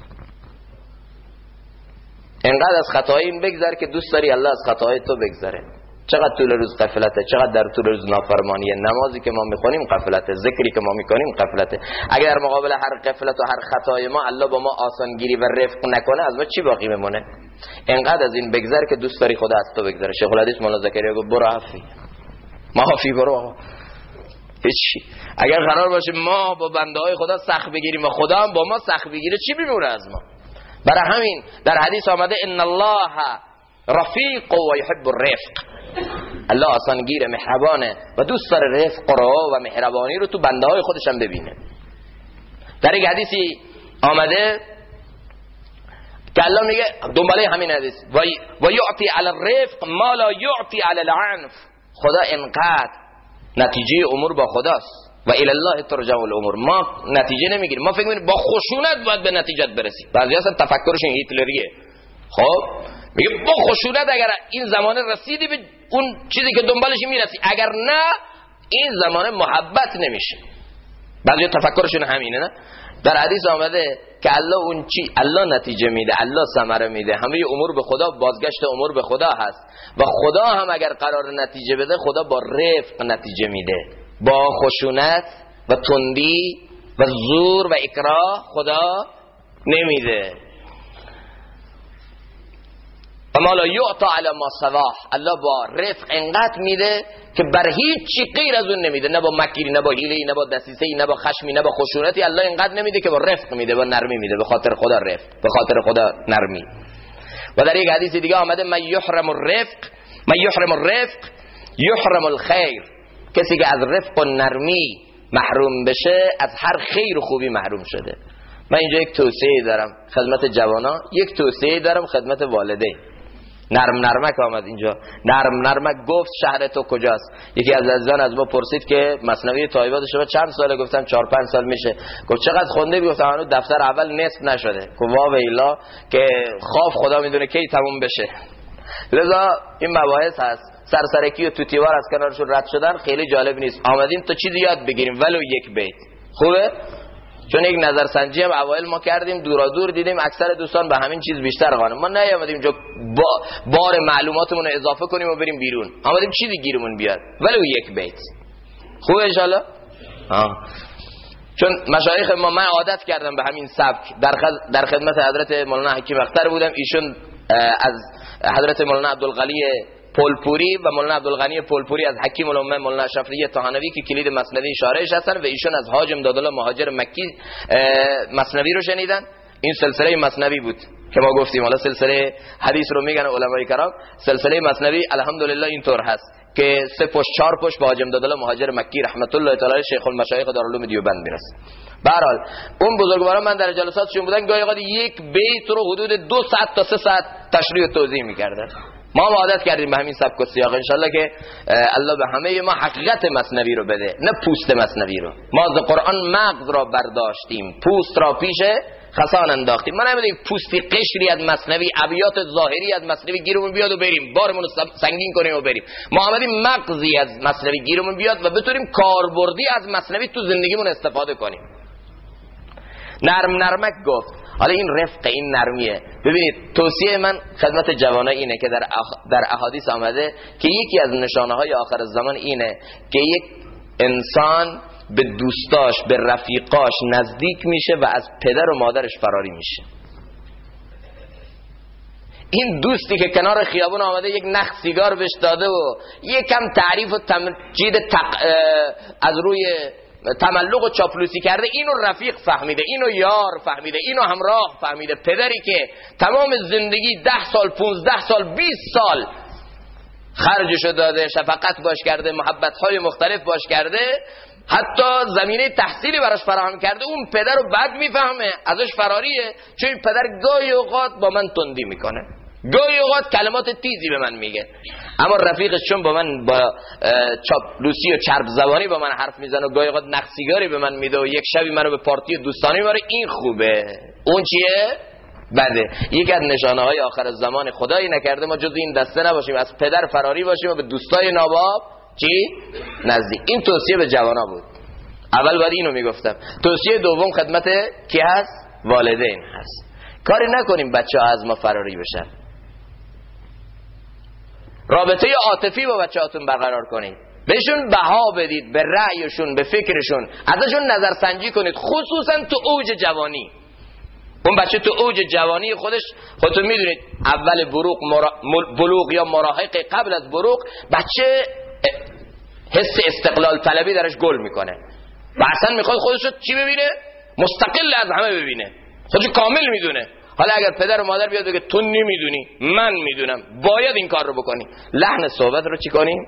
انقدر از خطاهای این بگذر که دوست داری الله از خطاهای تو بگذره. چقدر طول روز غفلته، چقدر در طول روز نافرمانیه، نمازی که ما میخونیم غفلته، ذکری که ما میکنیم غفلته. اگر در مقابل هر غفلت و هر خطای ما الله با ما آسانگیری و رفق نکنه، از ما چی باقی میمونه؟ انقدر از این بگذر که دوست داری خدا از تو بگذره. شیخ الحدیث مولانا زکریا گفت برو عفی، معافی برو. هیچی. اگر قرار باشه ما با بنده های خدا سخت بگیریم و خدا هم با ما سخت بگیره، چی میمونه از ما؟ برای همین در حدیث آمده ان الله رفیق و یحب الرفق، الله آسانگیر مهربانه و دوست داره رفق رو و مهربانی رو تو بنده های خودش هم ببینه. در یک حدیثی آمده که الله میگه دنباله همین حدیث و یعطی علی الرفق ما لا یعطی علی العنف، خدا انقدر نتیجه امور با خداست و الی الله ترجع الامور. ما نتیجه نمیگیریم، ما فکر می‌کنیم با خشونت باید به نتیجه برسیم. بعضی اصلا تفکرشون هیتلریه. خب میگه با خشونت اگر این زمانه رسیدی به اون چیزی که دنبالش میرسی، اگر نه این زمانه محبت نمیشه. بعضی تفکرشون همینه. نه در حدیث آمده که الله نتیجه میده، الله ثمره میده، همه امور به خدا، بازگشت امور به خدا هست و خدا هم اگر قرار نتیجه بده خدا با رفق نتیجه میده، با خشونت و تندی و زور و اکراه خدا نمیده. و ما لا یعطا علی ما سواه. الله با رفق انقدر میده که بر هیچ چی غیر از اون نمیده، نه با مکری، نه با حیله‌ای، نه با دسیسه‌ای، نه با خشمی، نه با خشونتی. الله انقدر نمیده که با رفق میده، با نرمی میده، به خاطر خدا رفق، به خاطر خدا نرمی. و در یک حدیث دیگه آمده من یحرم الرفق یحرم الخیر. کسی که از رفق و نرمی محروم بشه از هر خیر و خوبی محروم شده. من اینجا یک توصیه دارم خدمت جوانا، یک توصیه دارم خدمت والدین. نرمک آمد اینجا، نرمک گفت شهر تو کجاست؟ یکی از عزیزان از ما پرسید که مثنوی طایبات شما چند ساله؟ گفتم 4-5 سال میشه. گفت چقدر خونده؟ گفتم هنوز دفتر اول نصف نشده. گفت وا ویلا که خواب خدا میدونه کی تموم بشه. لذا این مباحث هست، سرسرکی و توتیوار از کنارشون رد شدن خیلی جالب نیست. آمدیم تا چیزی یاد بگیریم ولو یک بیت. خوبه؟ چون یک نظرسنجی هم اوایل ما کردیم، دور دیدیم اکثر دوستان به همین چیز بیشتر قانم. ما نیامدیم اینجا بار معلوماتمون رو اضافه کنیم و بریم بیرون، آمدیم چیزی گیرمون بیاد ولو یک بیت. خوبه انشالله؟ چون مشایخ ما، من عادت کردم به همین سبک. در خدمت حضرت مولانا حکیم اختر بودم، ایشون از حضرت مولانا عبدالغنی پولپوری و مولانا عبدالغنی پولپوری از حکیم الامه مولانا اشرفی طحانوی که کلید مثنوی شارعش هستن و ایشون از حاج امدادالله مهاجر مکی مثنوی رو شنیدن. این سلسله مثنوی بود که ما گفتیم، حالا سلسله حدیث رو میگن علمای کرام. سلسله مثنوی الحمدلله اینطور هست که 3 پشت 4 پشت با حاج امدادالله مهاجر مکی رحمت الله تعالی شیخ المشایخ دارالعلوم دیوبند میرسه. به هر حال اون بزرگواران من در جلساتشون بودن، گاهی اوقات یک بیت رو حدود 2 ساعت تا 3 ساعت تشریح و توضیح میکردن. ما عادت کردیم به همین سبک و سیاق. انشالله که الله به همه ما حقیقت مثنوی رو بده، نه پوست مثنوی رو. ما از قرآن مغز را برداشتیم، پوست را پیش خسان انداختیم. ما نمیدونیم پوستی قشری از مثنوی، ابیات ظاهری از مثنوی گیرمون بیاد و بریم بارمون رو سنگین کنیم و بریم. ما آمدیم مغزی از مثنوی گیرمون بیاد و بتونیم کاربردی از مثنوی تو زندگیمون استفاده کنیم. نرمک گفت. حالا این رفق، این نرمیه. ببینید توصیه من خدمت جوانان اینه که در احادیث آمده که یکی از نشانه های آخر الزمان اینه که یک انسان به دوستاش، به رفیقاش نزدیک میشه و از پدر و مادرش فراری میشه. این دوستی که کنار خیابون آمده یک نخ سیگار بهش داده و یکم تعریف و تمجید از روی تملق و چاپلوسی کرده، اینو رفیق فهمیده، اینو یار فهمیده، اینو همراه فهمیده. پدری که تمام زندگی 10 سال 15 سال 20 سال خرجشو داده، شفقت باش کرده، محبت‌های مختلف باش کرده، حتی زمینه تحصیلی براش فراهم کرده، اون پدر رو بد میفهمه، ازش فراریه. چون این پدر گاهی اوقات با من تندی میکنه، گاهی اوقات کلمات تیزی به من میگه، اما رفیقش چون با من با چاپلوسی و چرب زبانی با من حرف میزنه و گاهی اوقات نقصیگاری به من میده و یک شبی منو به پارتی دوستانی میبره، این خوبه. اون چیه؟ بده. یکی از نشانه های آخر الزمان خدایی نکرده ما جز این دسته نباشیم، از پدر فراری باشیم و به دوستای ناباب چی؟ نزدیک. این توصیه به جوانا بود. اول باید اینو میگفتم. توصیه دوم خدمت کی هست؟ والدین هست. کاری نکنیم بچه‌ها از ما فراری بشن. رابطه عاطفی با بچه‌هاتون برقرار کنید. بهشون بها بدید، به رأیشون، به فکرشون، ازشون نظرسنجی کنید، خصوصا تو اوج جوانی. اون بچه تو اوج جوانی خودتون میدونید اول بلوغ یا مراهقه، قبل از بلوغ بچه حس استقلال طلبی درش گل میکنه و اصلا میخواد خودش رو چی ببینه؟ مستقل از همه ببینه، خودش کامل میدونه. حالا اگر پدر و مادر بیاد بگه تو نمیدونی، من میدونم، باید این کار رو بکنی، لحن صحبت رو چی کنیم؟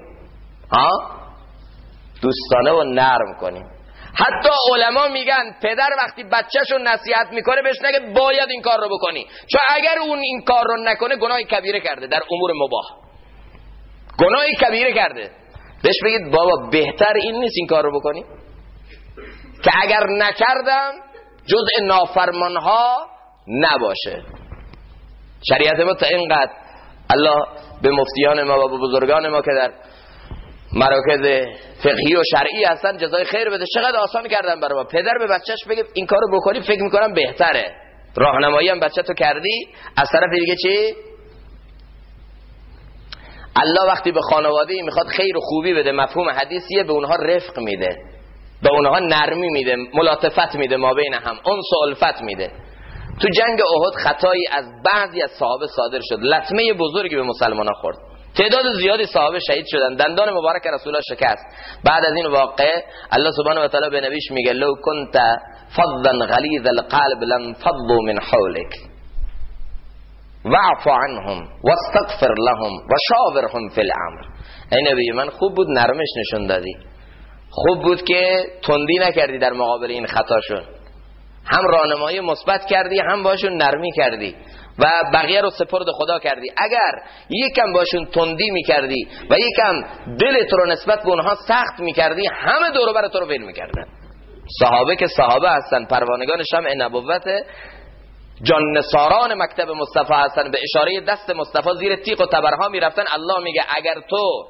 دوستانه و نرم کنیم. حتی علما میگن پدر وقتی بچه‌شو نصیحت میکنه بهش نگه باید این کار رو بکنی، چون اگر اون این کار رو نکنه گناه کبیره کرده در امور مباح، گناه کبیره کرده. بهش بگید بابا بهتر این نیست این کار رو بکنی که اگر نکردم جزء نافرمانها نباشه. شریعت ما تا اینقدر الله به مفتیان ما و به بزرگان ما که در مراکز فقهی و شرعی هستن جزای خیر بده، چقدر آسان کردن برای ما. پدر به بچهش بگه این کارو بکنی فکر میکنم بهتره، راهنمایی هم بچه تو کردی. از طرف دیگه چی؟ الله وقتی به خانواده میخواد خیر و خوبی بده، مفهوم حدیثیه، به اونها رفق میده، به اونها نرمی میده، ملاطفت میده، ما بین هم انس و الفت میده. تو جنگ احد خطایی از بعضی از صحابه صادر شد، لطمه بزرگی به مسلمانان خورد، تعداد زیادی صحابه شهید شدن، دندان مبارک رسول الله شکست. بعد از این واقعه الله سبحانه و تعالی به نبیش میگه لو كنت فظا غلیظ القلب لانفضوا من حولك واعف عنهم واستغفر لهم وشاورهم فی الامر. ای نبی من خوب بود نرمش نشون دادی، خوب بود که تندی نکردی در مقابل این خطاشون، هم راهنمایی مثبت کردی هم باشون نرمی کردی و بقیه رو سپرد خدا کردی. اگر یکم باشون تندی میکردی و یکم دلت رو نسبت به اونها سخت میکردی، همه دور و بر تو رو ول میکردن. صحابه که صحابه هستن، پروانگان شمع نبوت، جان نثاران مکتب مصطفی هستن، به اشاره دست مصطفی زیر تیغ و تبرها میرفتن. الله میگه اگر تو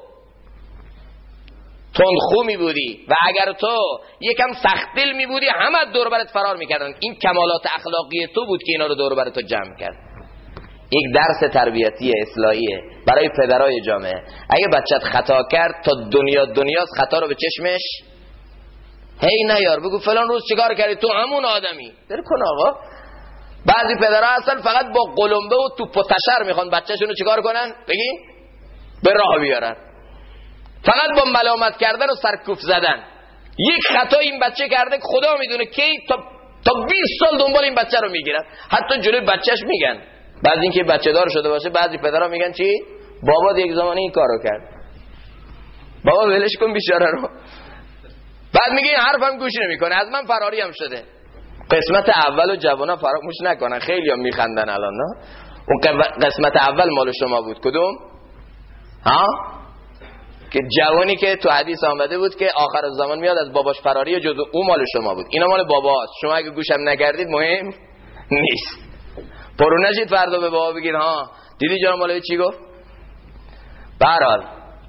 تندخو می بودی و اگر تو یکم سخت دل می بودی، همه دور برت فرار میکردن. این کمالات اخلاقی تو بود که اینا رو دور برت جمع کرد. یک درس تربیتی اصلاحیه برای پدرای جامعه. اگه بچت خطا کرد تا دنیاست خطا رو به چشمش هی نیار، بگو فلان روز چیکار کردی، تو همون آدمی در کن آقا. بعضی پدرها هستن فقط با قلمبه و توپ و تشر میخوان بچه‌شون رو چیکار کنن، بگی به راه بیارن، فقط با ملامت کردن و سرکوف زدن. یک خطا این بچه کرده خدا میدونه کی تا 20 سال دنبال این بچه رو میگیرن، حتی جلوی بچهش میگن. بعد اینکه بچه دار شده باشه بعضی پدرها میگن چی، بابا یک زمانی این کارو کرد، بابا ولش کن بیچاره رو. بعد میگه این حرفم گوش نمیکنه، از من فراری هم شده. قسمت اول و جوانا فراموش نکنن، خیلی هم میخندن الان نه. اون قسمت اول مال شما بود، کدوم؟ ها؟ که جوانی که تو حدیث آمده بود که آخر زمان میاد از باباش فراری، جزو او مال شما بود، اینا مال باباست. شما اگه گوشم نکردید مهم نیست، پرو نشید فردا به بابا بگید ها دیدی جان مولوی چی گفت. به هر حال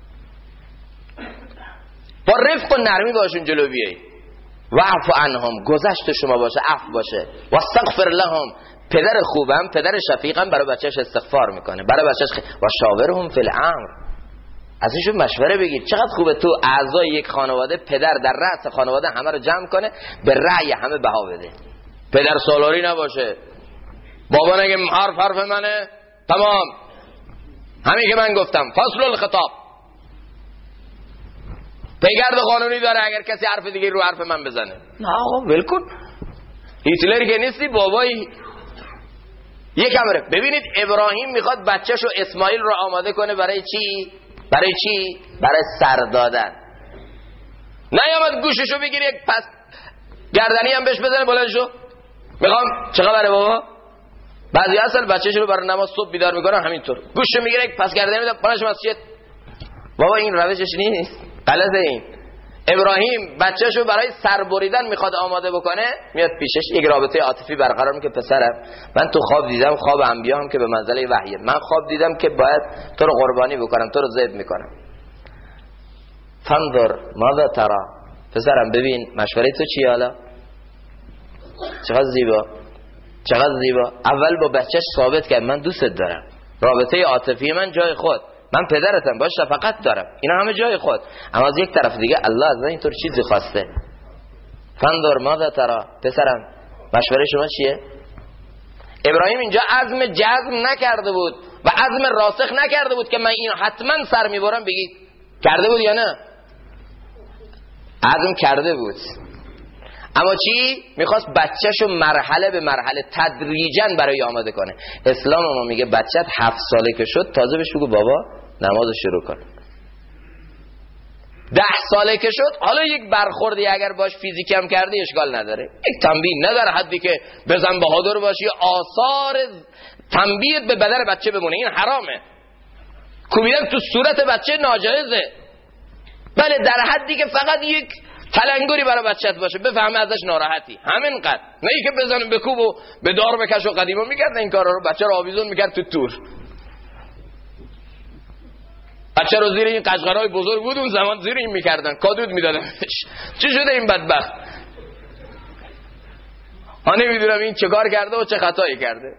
با رفق و نرمی باشون جلو بیایی. واعف عنهم، گذشت شما باشه، عفو باشه. واستغفر لهم، پدر خوبم پدر شفیقم برای بچهش استغفار میکنه، برای بچهش و شاورهم فی الامر، از ایشون مشوره بگیر. چقدر خوبه تو اعضای یک خانواده پدر در رأس خانواده همه رو جمع کنه، به رأی همه بها بده. پدر سالاری نباشه، بابا نگه حرف منه تمام، همین که من گفتم فصل الخطاب، پیگرد قانونی داره، اگر کسی حرف دیگه رو حرف من بزنه نه آقا ول کن، هیتلر که نیستی بابایی یک امره. ببینید ابراهیم میخواد بچه‌شو اسماعیل رو آماده کنه برای چی؟ برای چی؟ برای سر دادن. نیامد گوششو بگیری یک پس گردنی هم بهش بزنه بلند شو میخوام چه خبره بابا. بعضی اصل بچه‌شو رو برای نماز صبح بیدار میکنن همینطور گوششو میگیره یک پس گردنی میده بلند شو مسجد. بابا این روشش نیست، غلطه. این ابراهیم بچه‌شو برای سر بریدن میخواد آماده بکنه، میاد پیشش یک رابطه عاطفی برقرار میکنه. پسرم من تو خواب دیدم، خواب انبیا هم که به منزله وحیه، من خواب دیدم که باید تو رو قربانی بکنم، تو رو ذبح میکنم. فانظر ماذا ترى، پسرم ببین مشوره تو چیه حالا. چقدر زیبا، چقدر زیبا. اول با بچهش ثابت کرد من دوست دارم، رابطه عاطفی من جای خود، من پدرتم باش شفقت دارم، اینا همه جای خود. اما از یک طرف دیگه الله از اینطور چیزی خواسته. فانظر ماذا ترى، پسرم مشوره شما چیه؟ ابراهیم اینجا عزم جزم نکرده بود و عزم راسخ نکرده بود که من این حتما سر میبرم. بگید کرده بود یا نه؟ عزم کرده بود، اما چی؟ میخواست بچه‌شو مرحله به مرحله تدریجاً برای آماده کنه. اسلام ما میگه بچت 7 ساله که شد تازه بهش بگو بابا نماز شروع کن. 10 ساله که شد حالا یک برخوردی اگر باش فیزیکم کردی اشکال نداره، یک تنبیه نداره حدی که بزن بهادر باشی آثار تنبیه به بدن بچه بمونه، این حرامه. کوبیدن تو صورت بچه ناجایزه. بله در حدی که فقط یک تلنگری برای بچت باشه بفهمه ازش ناراحتی، همین قد. نه ای که بزنه بکوب و به دار بکش و قدیما میکرد این کارا رو، بچه رو آویزون میکرد تو تور. بچه رو زیر این قشقرهای بزرگ بود اون زمان زیر این میکردن، کادود میدادنش. چی شده این بدبخت؟ ها نمیدونم این چه کار کرده و چه خطایی کرده.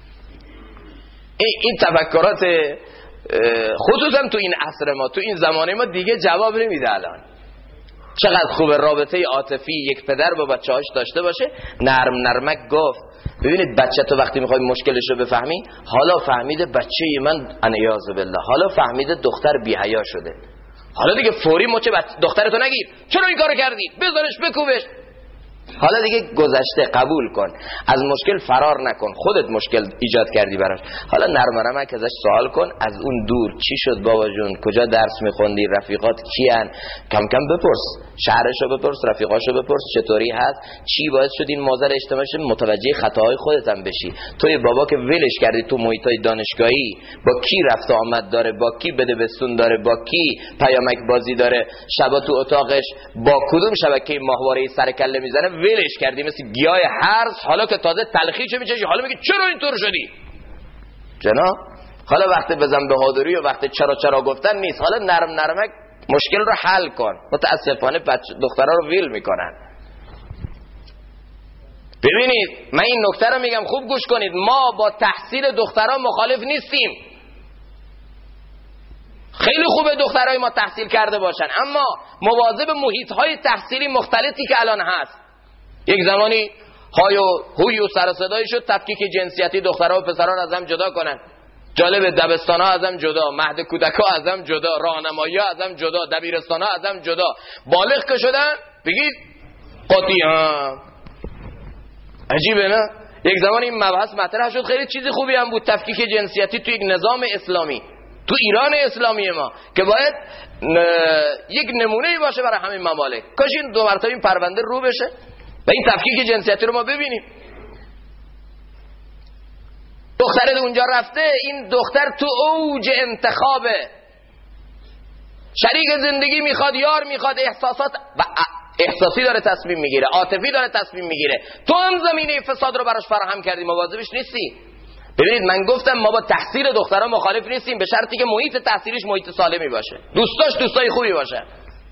این تفکرات خصوصا تو این عصر ما، تو این زمانه ما دیگه جواب نمیده. الان چقدر خوب رابطه عاطفی یک پدر با بچه‌هاش داشته باشه. نرم نرمک گفت ببینید بچه تو وقتی میخوای مشکلش رو بفهمی، حالا فهمیده بچه من انیاز بالله، حالا فهمیده دختر بی حیا شده، حالا دیگه فوری مچ دخترتو نگیر، چرا این کارو کردی، بذارش بکوبش. حالا دیگه گذشته، قبول کن، از مشکل فرار نکن، خودت مشکل ایجاد کردی براش. حالا نرم نرمک ازش سوال کن، از اون دور چی شد بابا جون، کجا درس میخوندی، رفیقات کیان، کم کم بپرس، شهرشو بپرس، رفیقاشو بپرس چطوری هست، چی باعث شد این موضوع اجتماعی متوجه خطاهای خودت هم بشی. توی بابا که ولش کردی تو محیطای دانشگاهی، با کی رفت و آمد داره، با کی بده بستون داره، با کی پیامک بازی داره، شبا تو اتاقش با کدوم شبکه ماهواره‌ای سر کله میزنه، ولش کردی مثل گیاه هرز. حالا که تازه تلخیشو میچشی، حالا میگی چرا اینطور شدی جناب. حالا وقت بزن بهادری و وقت چرا گفتن نیست. حالا نرم نرمک مشکل رو حل کن. متاسفانه دخترها رو ویل میکنن. ببینید من این نکته رو میگم خوب گوش کنید، ما با تحصیل دخترها مخالف نیستیم، خیلی خوبه دخترای ما تحصیل کرده باشن، اما مواظب محیط‌های تحصیلی مختلفی که الان هست. یک زمانی هوی و سر و صدایی شد تفکیک جنسیتی، دخترها و پسرها از هم جدا کنن. جالب، دبستان‌ها از هم جدا، مهد کودک‌ها از هم جدا، راهنمایی‌ها از هم جدا، دبیرستان‌ها از هم جدا. بالغ که شدن بگید قاطی ها. عجیبه نه؟ یک زمانی این مبحث مطرح شد، خیلی چیز خوبی هم بود تفکیک جنسیتی تو یک نظام اسلامی، تو ایران اسلامی ما که باید یک نمونه‌ای باشه برای همین ممالک. کاش این دو مرتبه این پرونده رو بشه و این تفکیک جنسیتی رو ما ببینیم. دختر اونجا رفته، این دختر تو اوج انتخابه، شریک زندگی میخواد، یار میخواد، احساسی داره تصمیم میگیره، عاطفی داره تصمیم میگیره، تو هم زمینه فساد رو براش فراهم کردی، مواظبش نیستی. ببینید من گفتم ما با تحصیل دخترها مخالف نیستیم، به شرطی که محیط تحصیلیش محیط سالمی باشه، دوستای خوبی باشه.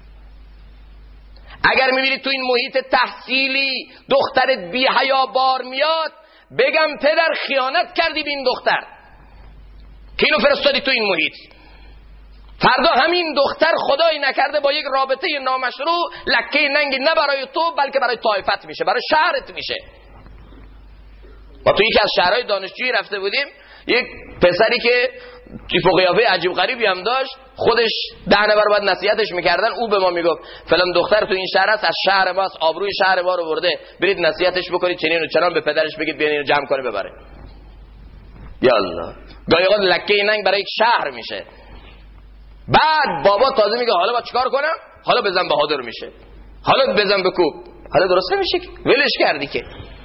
اگر میبینید تو این محیط تحصیلی دخترت بی حیا بار میاد، بگم پدر خیانت کردی به این دختر که اینو فرستادی تو این محیط. فردا همین دختر خدایی نکرده با یک رابطه نامشروع لکه ننگی نه برای تو بلکه برای طایفت میشه، برای شهرت میشه. ما تو یکی از شهرهای دانشجویی رفته بودیم، یک پسری که تیپ و قیافه عجیب غریبی هم داشت، خودش 10 نفر بعد نصیحتش میکردن، او به ما میگفت فلان دختر تو این شهر است، از شهر ماست، آبروی شهر ما رو برده، برید نصیحتش بکنید چنین و چنان، به پدرش بگید بیان اینو جمع کنه ببره. یالله گاهی اوقات لکه ننگ برای یک شهر میشه. بعد بابا تازه میگه حالا با چیکار کنم؟ حالا بزن بهادر میشه، حالا بزن بکوب، حالا درست نمیشه، ولش کردی که.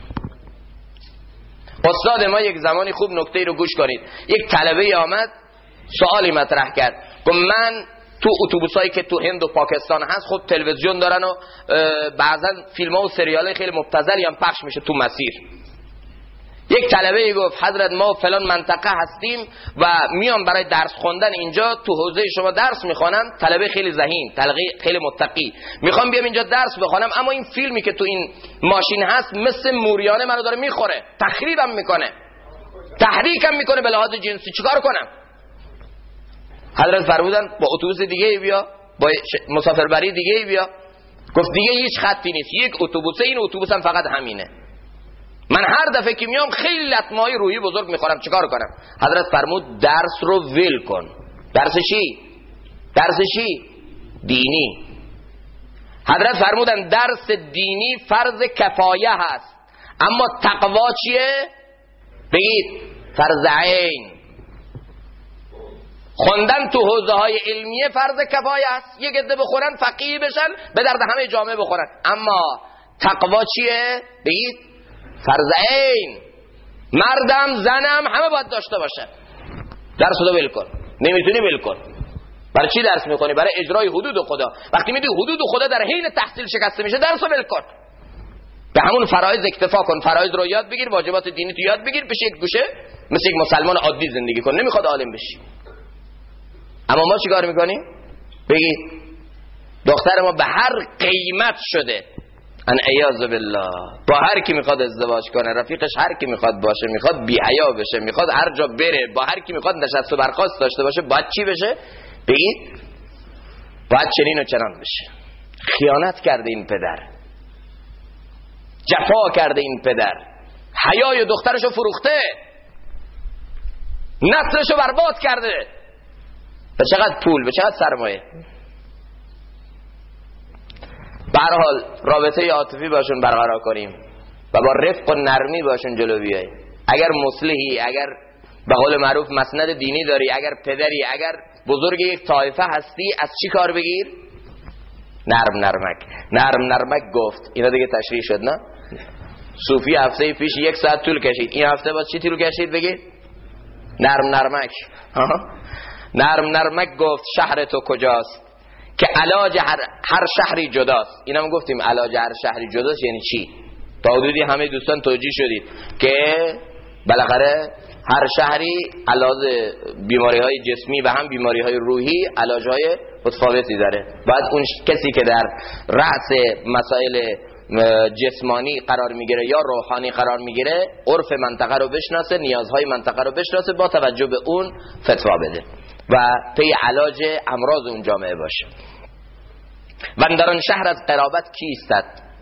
استاد ما یک زمانی خوب نکته رو گوش کنید، یک طلبه آمد سوالی مطرح کرد، گفت من تو اتوبوسایی که تو هند و پاکستان هست خب تلویزیون دارن و بعضا فیلم‌ها و سریال‌های خیلی مبتذلی هم پخش میشه تو مسیر. یک طلبه گفت حضرت ما فلان منطقه هستیم و میام برای درس خوندن اینجا، تو حوزه شما درس میخوانم، طلبه خیلی ذهین، طلبه خیلی متقی، میخوام بیام اینجا درس بخونم، اما این فیلمی که تو این ماشین هست مثل موریانه منو داره میخوره، تخریبم میکنه، تحریکم میکنه به لحاظ جنسی، چیکار کنم؟ حضرت فرمودن با اتوبوس دیگه بیا، با مسافربری دیگه بیا. گفت دیگه هیچ خطی نیست، یک اتوبوسه، این اتوبوسم فقط همینه، من هر دفعه که میام خیلی لطمه‌های روحی بزرگ میخورم، چیکار کنم؟ حضرت فرمود درس رو ول کن. درس چی؟ درس چی؟ دینی. حضرت فرمودن درس دینی فرض کفایه هست، اما تقوا چیه؟ بگید فرض عین. خوندن تو حوزه های علمیه فرض کفایه است، یک عده بخورن فقیه بشن به درد همه جامعه بخورن، اما تقوا چیه؟ بگید فرض عین. مردم زنم همه باید داشته باشه. درس رو ول کن، نمیتونی ول کن. برای چی درس میکنی؟ برای اجرای حدود خدا. وقتی میدونی حدود خدا در حین تحصیل شکسته میشه، درس رو ول کن. به همون فرایض اکتفا کن، فرایض رو یاد بگیر، واجبات دینی تو یاد بگیر، بشه یک گوشه مثل یک مسلمان عادی زندگی کن، نمیخواد عالم بشی. اما ما چیکار میکنیم؟ بگید دختر ما به هر قیمت شده، ان عیاذ بالله، با هر کی میخواد ازدواج کنه، رفیقش هر کی میخواد باشه، میخواد بی حیا بشه، میخواد هر جا بره، با هر کی میخواد نشست و برخاست داشته باشه، باید چی بشه؟ بگید باید چنین و چنان بشه. خیانت کرده این پدر، جفا کرده این پدر، حیای دخترشو فروخته، نسلشو برباد کرده. به چقدر پول، به چقدر سرمایه. به هر حال رابطه عاطفی باشون برقرار کنیم و با رفق و نرمی باشون جلو بیاییم. اگر مصلحی، اگر به قول معروف مسند دینی داری، اگر پدری، اگر بزرگ یک طایفه هستی، از چی کار بگیر؟ نرم نرمک گفت. اینا دیگه تشریح شد نه؟ صوفی هفته پیش 1 ساعت طول کشید، این هفته باز چی طول کشید بگید؟ نرمک. نرم نرمک گفت شهر تو کجاست که علاج هر شهری جداست. اینم گفتیم علاج هر شهری جداست یعنی چی؟ تا حدودی همه دوستان توجیه شدید که بالاخره هر شهری علاج بیماری‌های جسمی و هم بیماری‌های روحی علاج‌های متفاوتی داره. بعد اون کسی که در رأس مسائل جسمانی قرار میگیره یا روحانی قرار میگیره، عرف منطقه رو بشناسه، نیازهای منطقه رو بشناسه، با توجه به اون فتوا بده و پی علاج امراض اون جامعه باشه. و در آن شهر از قرابت کیستد؟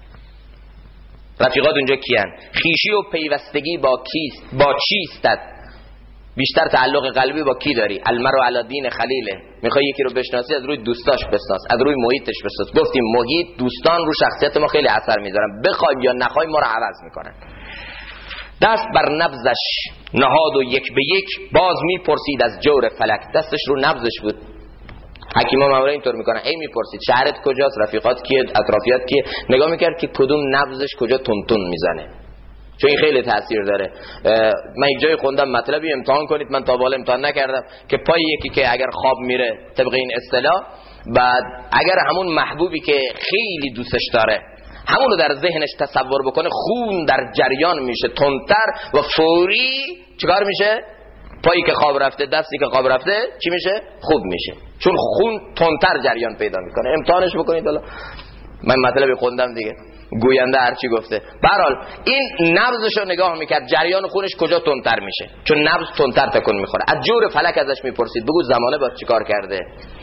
رفیقات اونجا کیان؟ خیشی و پیوستگی با چیستد؟ بیشتر تعلق قلبی با کی داری؟ المرء علی دین خلیله. میخوای یکی رو بشناسی، از روی دوستاش بشناس، از روی محیطش بشناس. گفتیم محیط، دوستان رو شخصیت ما خیلی اثر میذارن، بخوایم یا نخوایم ما رو عوض میکنن. دست بر نبضش نهاد و یک به یک باز میپرسید از جور فلک. دستش رو نبضش بود. حکیما معمولا اینطور میکنن، ای میپرسید شهرت کجاست، رفیقات کیه، اطرافیات کیه، نگاه میکرد که کدوم نبضش کجا تون میزنه، چون این خیلی تاثیر داره. من یک جای خوندم مطلبی امتحان کنید، من تا بالا امتحان نکردم، که پای یکی که اگر خواب میره طبق این اصطلاح، بعد اگر همون محبوبی که خیلی دوستش داره همونو در ذهنش تصور بکنه، خون در جریان میشه تندتر و فوری چیکار میشه؟ پایی که خواب رفته، دستی که خواب رفته چی میشه؟ خوب میشه، چون خون تندتر جریان پیدا میکنه. امتحانش بکنید. حالا من مطلبی خوندم دیگه، گوینده هرچی گفته. به هر حال این نبضشو نگاه میکرد، جریان خونش کجا تندتر میشه، چون نبض تندتر تکون میخوره. از جور فلک ازش میپرسید بگو زمانه با چیکار کرده.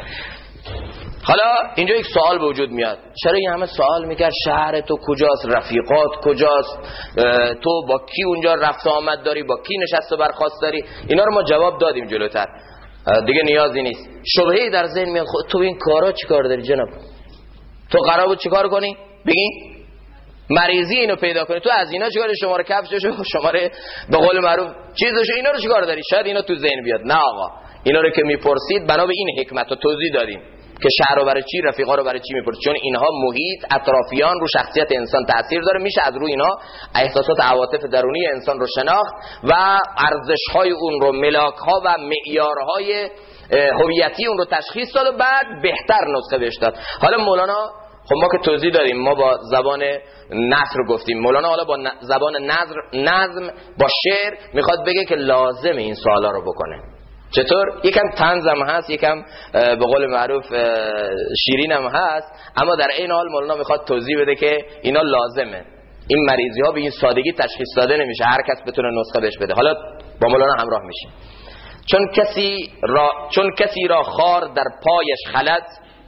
حالا اینجا یک سوال به وجود میاد، چرا این همه سوال میکرد؟ شهر تو کجاست، رفیقات کجاست، تو با کی اونجا رفت آمد داری، با کی نشست و برخاست داری؟ اینا رو ما جواب دادیم جلوتر، دیگه نیازی نیست. شبهه‌ای در ذهن میاد، تو این کارا چیکار داری جناب؟ تو قرار بود چیکار کنی؟ بگی مریضی اینو پیدا کنی، تو از اینا چیکار؟ شماره کفششو، شماره به قول معروف چیزشو، اینا رو چیکار داری؟ شاید اینا تو ذهن بیاد. نه آقا، اینا رو که میپرسید بنا به این حکمت رو توضیح دادیم که شهر رو برای چی، رفیقا رو برای چی میپرسید، چون اینها محیط، اطرافیان رو شخصیت انسان تاثیر داره. میشه از روی اینها احساسات عواطف درونی انسان رو شناخت و ارزش‌های اون رو، ملاک‌ها و معیارهای هویتی اون رو تشخیص داد و بعد بهتر نسخه بهش داد. حالا مولانا، خب ما که توضیح دادیم، ما با زبان نثر گفتیم، مولانا حالا با زبان نظم با شعر میخواد بگه که لازم این سوالا رو بکنه. چطور؟ یکم طنزم هست، یکم به قول معروف شیرینم هست، اما در این حال مولانا میخواد توضیح بده که اینا لازمه. این مریضی ها به این سادگی تشخیص داده نمیشه، هر کس بتونه نسخه بهش بده. حالا با مولانا همراه میشه. چون کسی را خار در پایش خلد،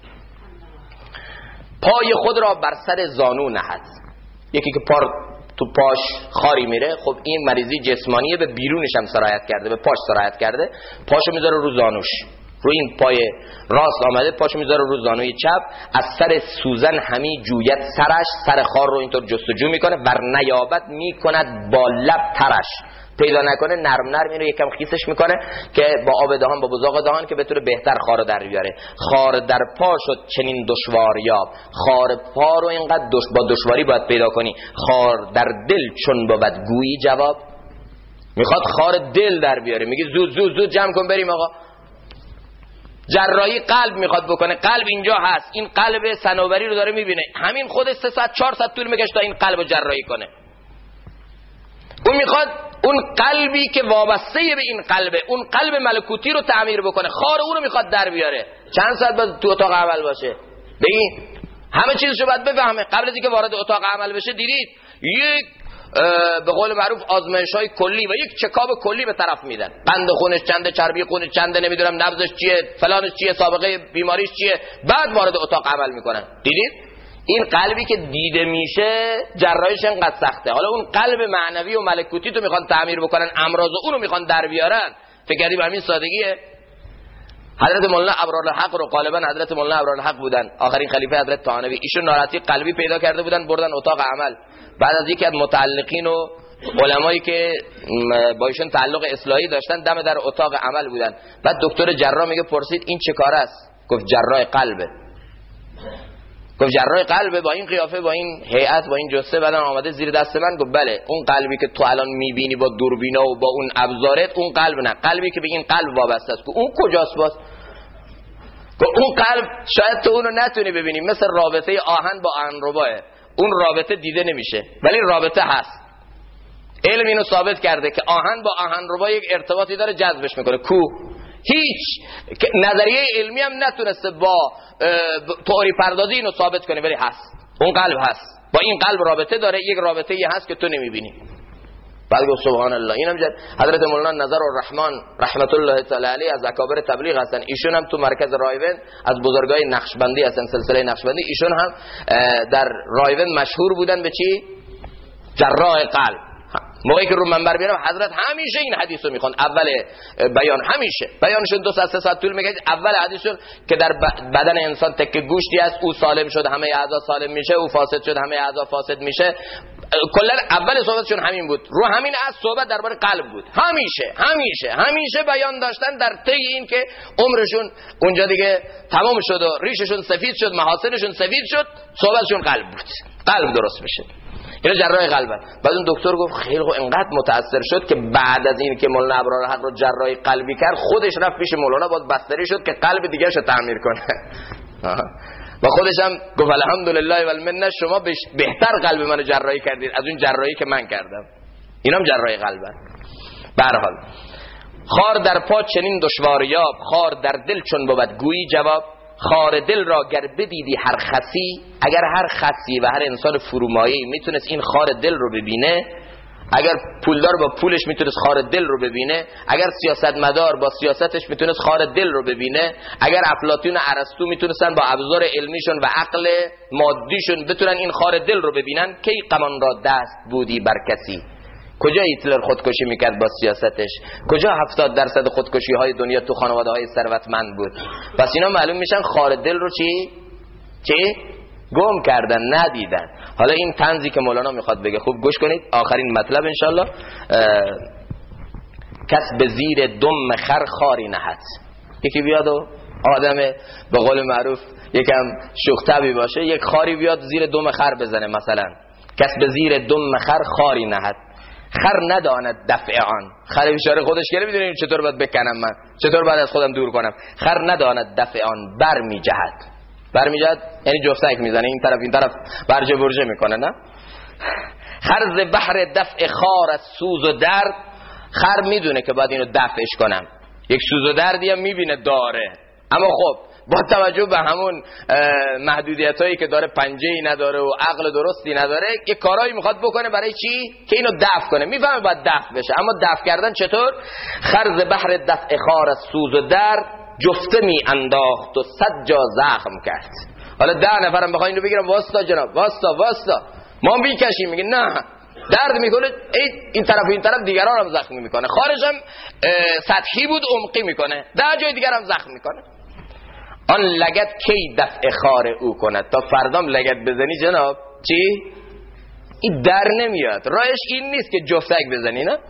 پای خود را بر سر زانو نهد. یکی که تو پاش خاری میره، خب این مریضی جسمانیه، به بیرونش هم سرایت کرده، به پاش سرایت کرده، پاشو میذاره رو زانوش، رو این پای راست آمده، پاشو میذاره رو زانوی چپ، از سر سوزن همی جوید سرش، سر خار رو اینطور جستجو میکنه، بر نیابت میکند با لب ترش، پیدا نکنه نرم نرم اینو یکم خیسش میکنه که با آب دهان، با بزاق دهان، که بتونه بهتر خار رو در بیاره. خار در پا شد چنین دشوار یاب، خار پا رو اینقدر با دشواری باید پیدا کنی. خار در دل چون بود گویی جواب، میخواد خار دل در بیاره، میگه زود جمع کن بریم آقا. جراحی قلب میخواد بکنه، قلب اینجا هست، این قلب صنوبری رو داره میبینه، همین خودش 3 ساعت 4 ساعت طول میکشه تا این قلب رو جراحی کنه. اون میخواد اون قلبی که وابسته به این قلبه، اون قلب ملکوتی رو تعمیر بکنه، خار اون رو میخواد در بیاره. چند ساعت باید تو اتاق عمل باشه؟ ببین همه چیزشو باید بفهمه قبل از اینکه وارد اتاق عمل بشه. دیدید یک به قول معروف آزمایش‌های کلی و یک چکاپ کلی به طرف میدن، قند خونش چنده، چربی خونش چنده، نمیدونم نبضش چیه، فلانش چیه، سابقه بیماریش چیه، بعد وارد اتاق عمل میکنن. دیدید این قلبی که دیده میشه جراحیش انقدر سخته. حالا اون قلب معنوی و ملکوتی تو میخوان تعمیر بکنن، امراض اونو میخوان در بیارن. فکر کردی به همین سادگیه؟ حضرت مولانا ابرارالحق رو غالبا حضرت مولانا ابرارالحق بودن، آخرین خلیفه حضرت طحاوی، ایشون ناراحتی قلبی پیدا کرده بودن، بردن اتاق عمل. بعد از یکی از متعلقین و علمایی که با ایشون تعلق اصلاحی داشتن دم در اتاق عمل بودن. بعد دکتر جراح میگه پرسید این چه کار است؟ گفت جراح قلبه. گفت جراح قلبه با این قیافه، با این هیئت، با این جثه بدن آمده زیر دست من؟ گفت بله. اون قلبی که تو الان میبینی با دوربینا و با اون ابزارت اون قلب نه، قلبی که به این قلب وابسته است. اون کجاست باز؟ گفت اون قلب شاید تو اونو نتونی ببینی، مثل رابطه آهن با آهنرباه، اون رابطه دیده نمیشه ولی رابطه هست. علم اینو ثابت کرده که آهن با آهنربا یک ارتباطی داره، جذبش میکنه. هیچ نظریه علمی هم نتونسته با تئوری پردازی اینو ثابت کنه ولی هست. اون قلب هست، با این قلب رابطه داره، یک رابطه هست که تو نمیبینی. بعد گفت سبحان الله. اینم حضرت مولانا نظر الرحمن رحمت الله تعالی علیه از اکابر تبلیغ هستن. ایشون هم تو مرکز رایوند از بزرگای نقشبندی هستن، سلسله نقشبندی. ایشون هم در رایوند مشهور بودن به چی؟ جراح قلب. موقعی که رو منبر میرم حضرت همیشه این حدیثو میخوان اول بیان، همیشه بیانشون 2-3 ساعت طول میکشه. اول حدیثشون که در بدن انسان تکه گوشتی است، او سالم شد همه اعضا سالم میشه، او فاسد شد همه اعضا فاسد میشه. کلا اول صحبتشون همین بود، رو همین از صحبت درباره قلب بود. همیشه بیان داشتن در طی این که عمرشون اونجا دیگه تمام شد و ریششون سفید شد، محاسنشون سفید شد، صحبتشون قلب بود، قلب درست بشه. اینا جراح قلبن. بعد اون دکتر گفت خیلی خوب، انقدر متاثر شد که بعد از این که مولانا ابرارالحق رو جراحی قلبی کرد، خودش رفت پیش مولانا باز بستری شد که قلب دیگه‌شو تعمیر کنه. و خودش هم گفت الحمدلله و المنه، شما بهتر قلب منو جراحی کردید از اون جراحی که من کردم. اینام جراحی قلبن. به هر حال خار در پا چنین دشواریاب، خار در دل چون بود گویی جواب. خار دل را گر بدیدی هر خسی، اگر هر خسی و هر انسان فرومایه‌ای میتونست این خار دل رو ببینه، اگر پولدار با پولش میتونست خار دل رو ببینه، اگر سیاستمدار با سیاستش میتونست خار دل رو ببینه، اگر افلاطون و ارسطو میتونستن با ابزار علمیشون و عقل مادیشون بتونن این خار دل رو ببینن، کی غمان را دست بودی بر کسی؟ کجا هیتلر خودکشی میکرد با سیاستش؟ کجا 70% خودکشی های دنیا تو خانواده های ثروتمند بود؟ پس اینا معلوم میشن خار دل رو چی؟ گم کردن، ندیدن. حالا این طنزی که مولانا میخواد بگه خوب گوش کنید، آخرین مطلب انشالله. کس به زیر دم خر خاری نهد. یکی بیاد و آدم به قول معروف یکم شوخ طبعی باشه، یک خاری بیاد زیر دم خر بزنه مثلا. کس به زیر دم خر خاری نهد، خر نداند دفع آن. خر بیچاره خودش که نمیدونه چطور باید بکنم، من چطور باید از خودم دور کنم. خر نداند دفع آن برمی جهد، یعنی جفتک میزنه، این طرف برجه برجه میکنه. نه خر ز بحر دفع خار از سوز و درد، خر میدونه که باید اینو دفعش کنم، یک سوز و دردی هم میبینه داره، اما خب با توجه به همون محدودیت هایی که داره، پنجه‌ای نداره و عقل درستی نداره، یه کارایی میخواد بکنه برای چی؟ که اینو دفع کنه. میفهمه باید دفع بشه، اما دفع کردن چطور؟ خر ز بحر دفع خار از سوز و درد، جفته می انداخت و 100 جا زخم کرد. حالا 10 نفرم بخوام اینو بگیرم، واسطا جناب، واسطا ما میکشیم، میگه نه درد میکنه، این طرف دیگران هم زخمی میکنه، خارجم سطحی بود عمقی میکنه، 10 جای دیگر هم زخم میکنه. آن لگد کی دفع خار او کند، تا فردام لگد بزنی جناب چی؟ این در نمیاد. راهش این نیست که جفتک بزنی. نه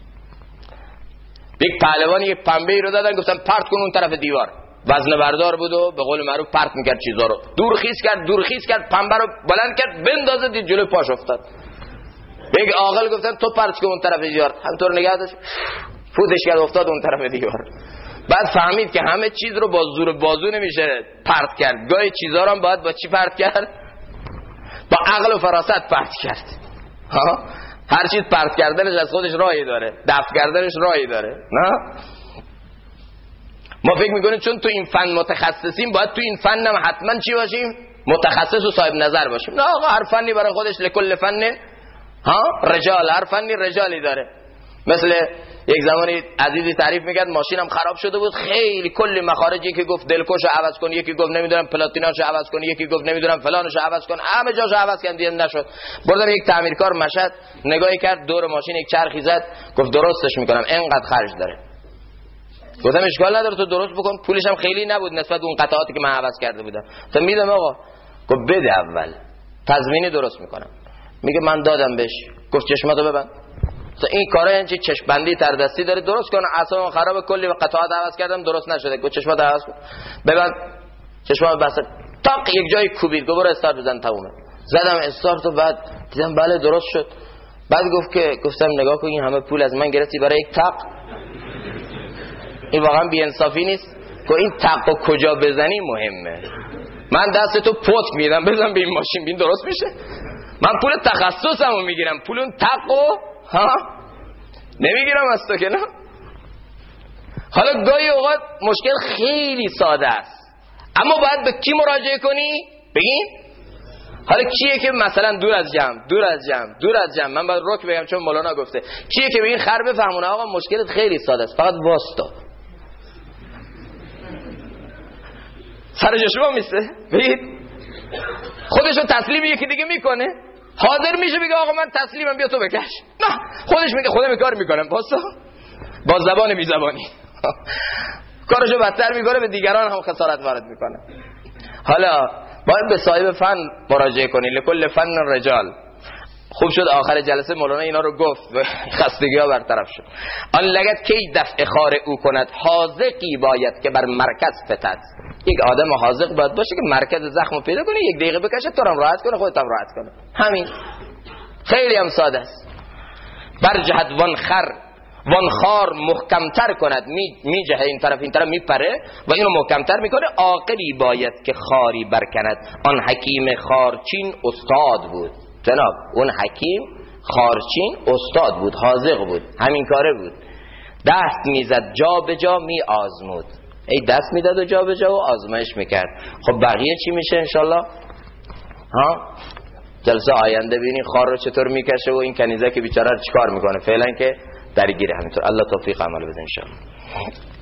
یک پهلوانی یک پنبه‌ای رو دادن، گفتن پرت کن اون طرف دیوار، وزنه بردار بود و به قول معروف پرت میکرد چیزا رو، دورخیز کرد، پنبه رو بلند کرد بندازه، دید جلوی پاش افتاد. یک عاقل گفتن تو پرت کن اون طرف دیوار، همینطور نگه داشت، فوتش کرد افتاد اون طرف دیوار. بعد فهمید که همه چیز رو با زور بازو نمیشه پرت کرد، گاهی چیزا رو هم باید با چی پرت کرد؟ با عقل و فراست پرت کرد. هر چیز پرت کردنش از خودش راهی داره، دفع کردنش راهی داره. نه ما فکر میکنیم چون تو این فن متخصصیم باید تو این فن هم حتما چی باشیم؟ متخصص و صاحب نظر باشیم. نه آقا، هر فنی برای خودش، لکل فن رجال، هر فنی رجالی داره. مثل یک زمانی عزیزی تعریف میکرد ماشینم خراب شده بود، خیلی کلی مخارج، یکی گفت دلکشو عوض کن، یکی گفت نمیدونم پلاتیناشو عوض کن، یکی گفت نمیدونم فلانشو عوض کن، همه جاشو عوض کردم دیگه نشد. بردم یک تعمیرکار مشهد نگاهی کرد دور ماشین یک چرخی زد، گفت درستش میکنم اینقدر خرج داره. گفتم اشکال نداره تو درست بکن، پولش هم خیلی نبود نسبت به اون قطعاتی که من عوض کرده بودم. گفتم میدم آقا. گفت بده اول تضمینی درست میکنم. میگه من دادم بهش. گفت چشماتو ببند. این کارا یعنی چشم بندی تر دستی داره، درست کن، اعصابم خراب، کلی قطعات عوض کردم درست نشده. گفت چشمات عوض کن. ببند. چشمام بسته. تاق یک جای کوبید. گفت برو استارت بزن تمومه. زدم استارت و بعد دیدم بله درست شد. بعد گفتم نگاه کن این همه پول از من گرفتی برای یک تاق. این واقعا بی‌انصافی نیست؟ که این تقو کجا بزنی مهمه. من دست تو پت میدم بزن به این ماشین بین درست میشه. من پول تخصصمو میگیرم، پول اون تقو نمیگیرم از تو که نه. حالا گاهی اوقات مشکل خیلی ساده است، اما باید به کی مراجعه کنی؟ بگین حالا کیه که مثلا دور از جمع من باید رک بگم چون مولانا گفته کیه که به این خر بفهمونه آقا مشکلت خیلی ساده است، فقط واسطا سر جشما میسته. بگید خودشو تسلیم یکی دیگه میکنه، حاضر میشه بگه آقا من تسلیمم بیا تو بکش. نه خودش میگه خودم کار میکنم، پاسا با زبان بی زبانی کارشو بدتر میکنه، به دیگران هم خسارت وارد میکنه. حالا باید به صاحب فن مراجعه کنی، لکل فن رجال. خوب شد آخر جلسه مولانا اینا رو گفت، خستگی ها برطرف شد. آن لگد کی دفع خار او کند، حاذقی باید که بر مرکز فتد. یک آدم حاذق باید باشه که مرکز زخم رو پیدا کنه، یک دقیقه بکشه تو هم راحت کنه خودت هم راحت کنه. همین خیلی هم ساده است. برجهد وان خار محکمتر کند، می جهه این طرف میپره و اینو محکمتر میکنه. عاقلی باید که خاری برکند، آن حکیم خارچین استاد بود. جناب اون حکیم خارچین استاد بود، حاذق بود، همین کاره بود. دست میزد جا به جا می آزمود. ای دست میداد و جا به جا و آزمایش میکرد. خب بقیه چی میشه انشالله؟ جلسه آینده بینی خار رو چطور میکشه و این کنیزه که بیچاره چیکار میکنه. فعلا که درگیره همینطور. الله توفیق عمل بده انشالله.